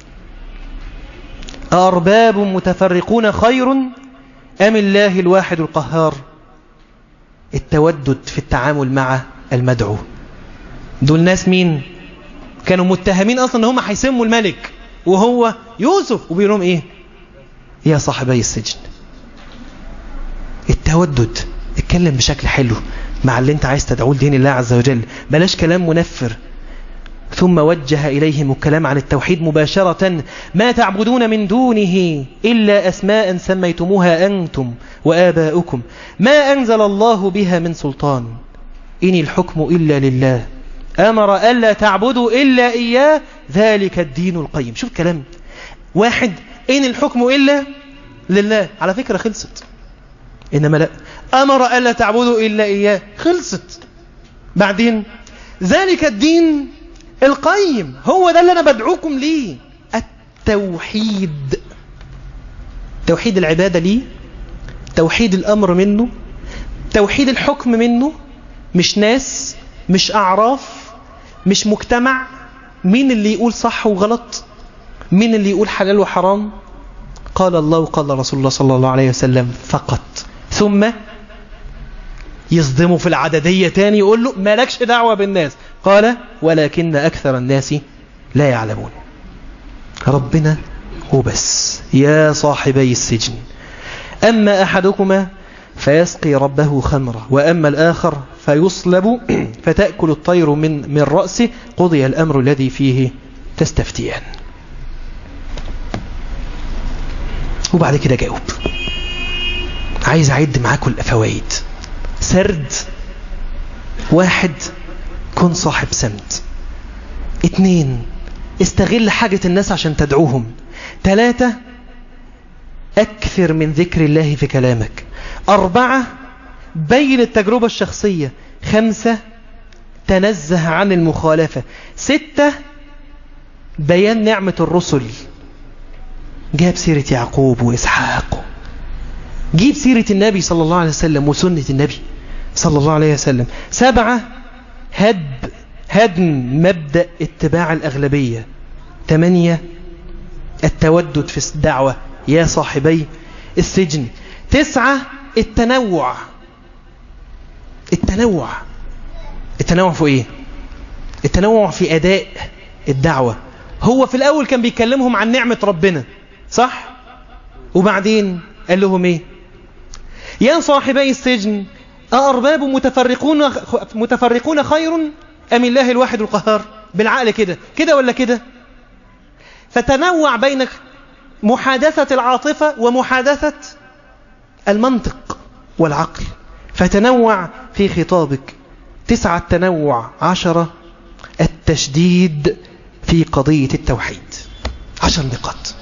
S1: أرباب متفرقون خير أم الله الواحد القهار. التودد في التعامل مع المدعو. دول ناس مين؟ كانوا متهمين أصلا ان هم هيسموا الملك وهو يوسف، وبيقولهم ايه؟ يا صاحبي السجن. التودد، اتكلم بشكل حلو مع اللي انت عايز تدعوه لدين الله عز وجل، بلاش كلام منفر. ثم وجه إليهم الكلام عن التوحيد مباشرة. ما تعبدون من دونه إلا أسماء سميتموها أنتم وآباؤكم ما أنزل الله بها من سلطان إن الحكم إلا لله أمر ألا تعبدوا إلا إياه ذلك الدين القيم. شوف كلام واحد، إن الحكم إلا لله، على فكرة خلصت. إنما لا، أمر ألا تعبدوا إلا إياه، خلصت. بعدين ذلك الدين القيم، هو ده اللي أنا بدعوكم ليه، التوحيد. توحيد العبادة ليه، توحيد الأمر منه، توحيد الحكم منه. مش ناس، مش أعراف، مش مجتمع. مين اللي يقول صح وغلط؟ مين اللي يقول حلال وحرام؟ قال الله وقال رسول الله صلى الله عليه وسلم فقط. ثم يصدموا في العددية تاني، يقول له مالكش دعوة بالناس، قال ولكن أكثر الناس لا يعلمون. ربنا هو بس. يا صاحبي السجن أما أحدكما فيسقي ربه خمرة وأما الآخر فيصلب فتأكل الطير من, من رأسه قضي الأمر الذي فيه تستفتيان. وبعد كده جاوب. عايز أعد معاكم الفوائد سرد. واحد، كن صاحب سمت. اتنين، استغل حاجة الناس عشان تدعوهم. ثلاثة، أكثر من ذكر الله في كلامك. أربعة، بين التجربة الشخصية. خمسة، تنزه عن المخالفة. ستة، بيان نعمة الرسل. جاب سيرة يعقوب وإسحاق، جيب سيرة النبي صلى الله عليه وسلم وسنة النبي صلى الله عليه وسلم. سبعة، هد هدم مبدأ اتباع الأغلبية. ثمانية، التودد في الدعوة يا صاحبي السجن. تسعة، التنوع. التنوع التنوع في ايه؟ التنوع في أداء الدعوة. هو في الأول كان بيكلمهم عن نعمة ربنا صح؟ وبعدين قال لهم ايه؟ يا صاحبي السجن أأرباب متفرقون متفرقون خير أم الله الواحد القهار؟ بالعقل كده كده ولا كده؟ فتنوع بين محادثة العاطفة ومحادثة المنطق والعقل. فتنوع في خطابك. تسعة التنوع. عشرة التشديد في قضية التوحيد. عشر نقاط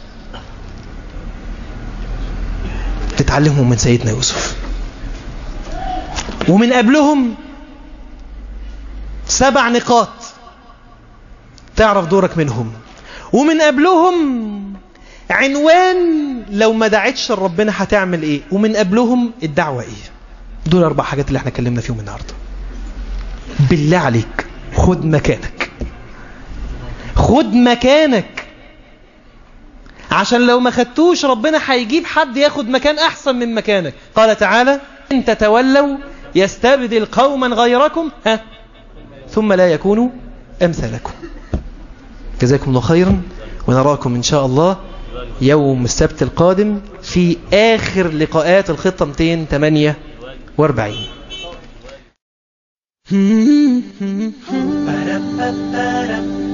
S1: تتعلمهم من سيدنا يوسف. ومن قبلهم سبع نقاط تعرف دورك منهم. ومن قبلهم عنوان لو ما دعتش ربنا هتعمل ايه. ومن قبلهم الدعوة ايه. دول اربع حاجات اللي احنا اتكلمنا فيهم النهارده. بالله عليك خد مكانك، خد مكانك، عشان لو ما خدتوش ربنا هيجيب حد ياخد مكان احسن من مكانك. قال تعالى ان تتولوا يستبدل قوما غيركم ها ثم لا يكونوا امثالكم. جزاكم الله خيرا، ونراكم ان شاء الله يوم السبت القادم في آخر لقاءات الخطة مئتين وثمانية وأربعين.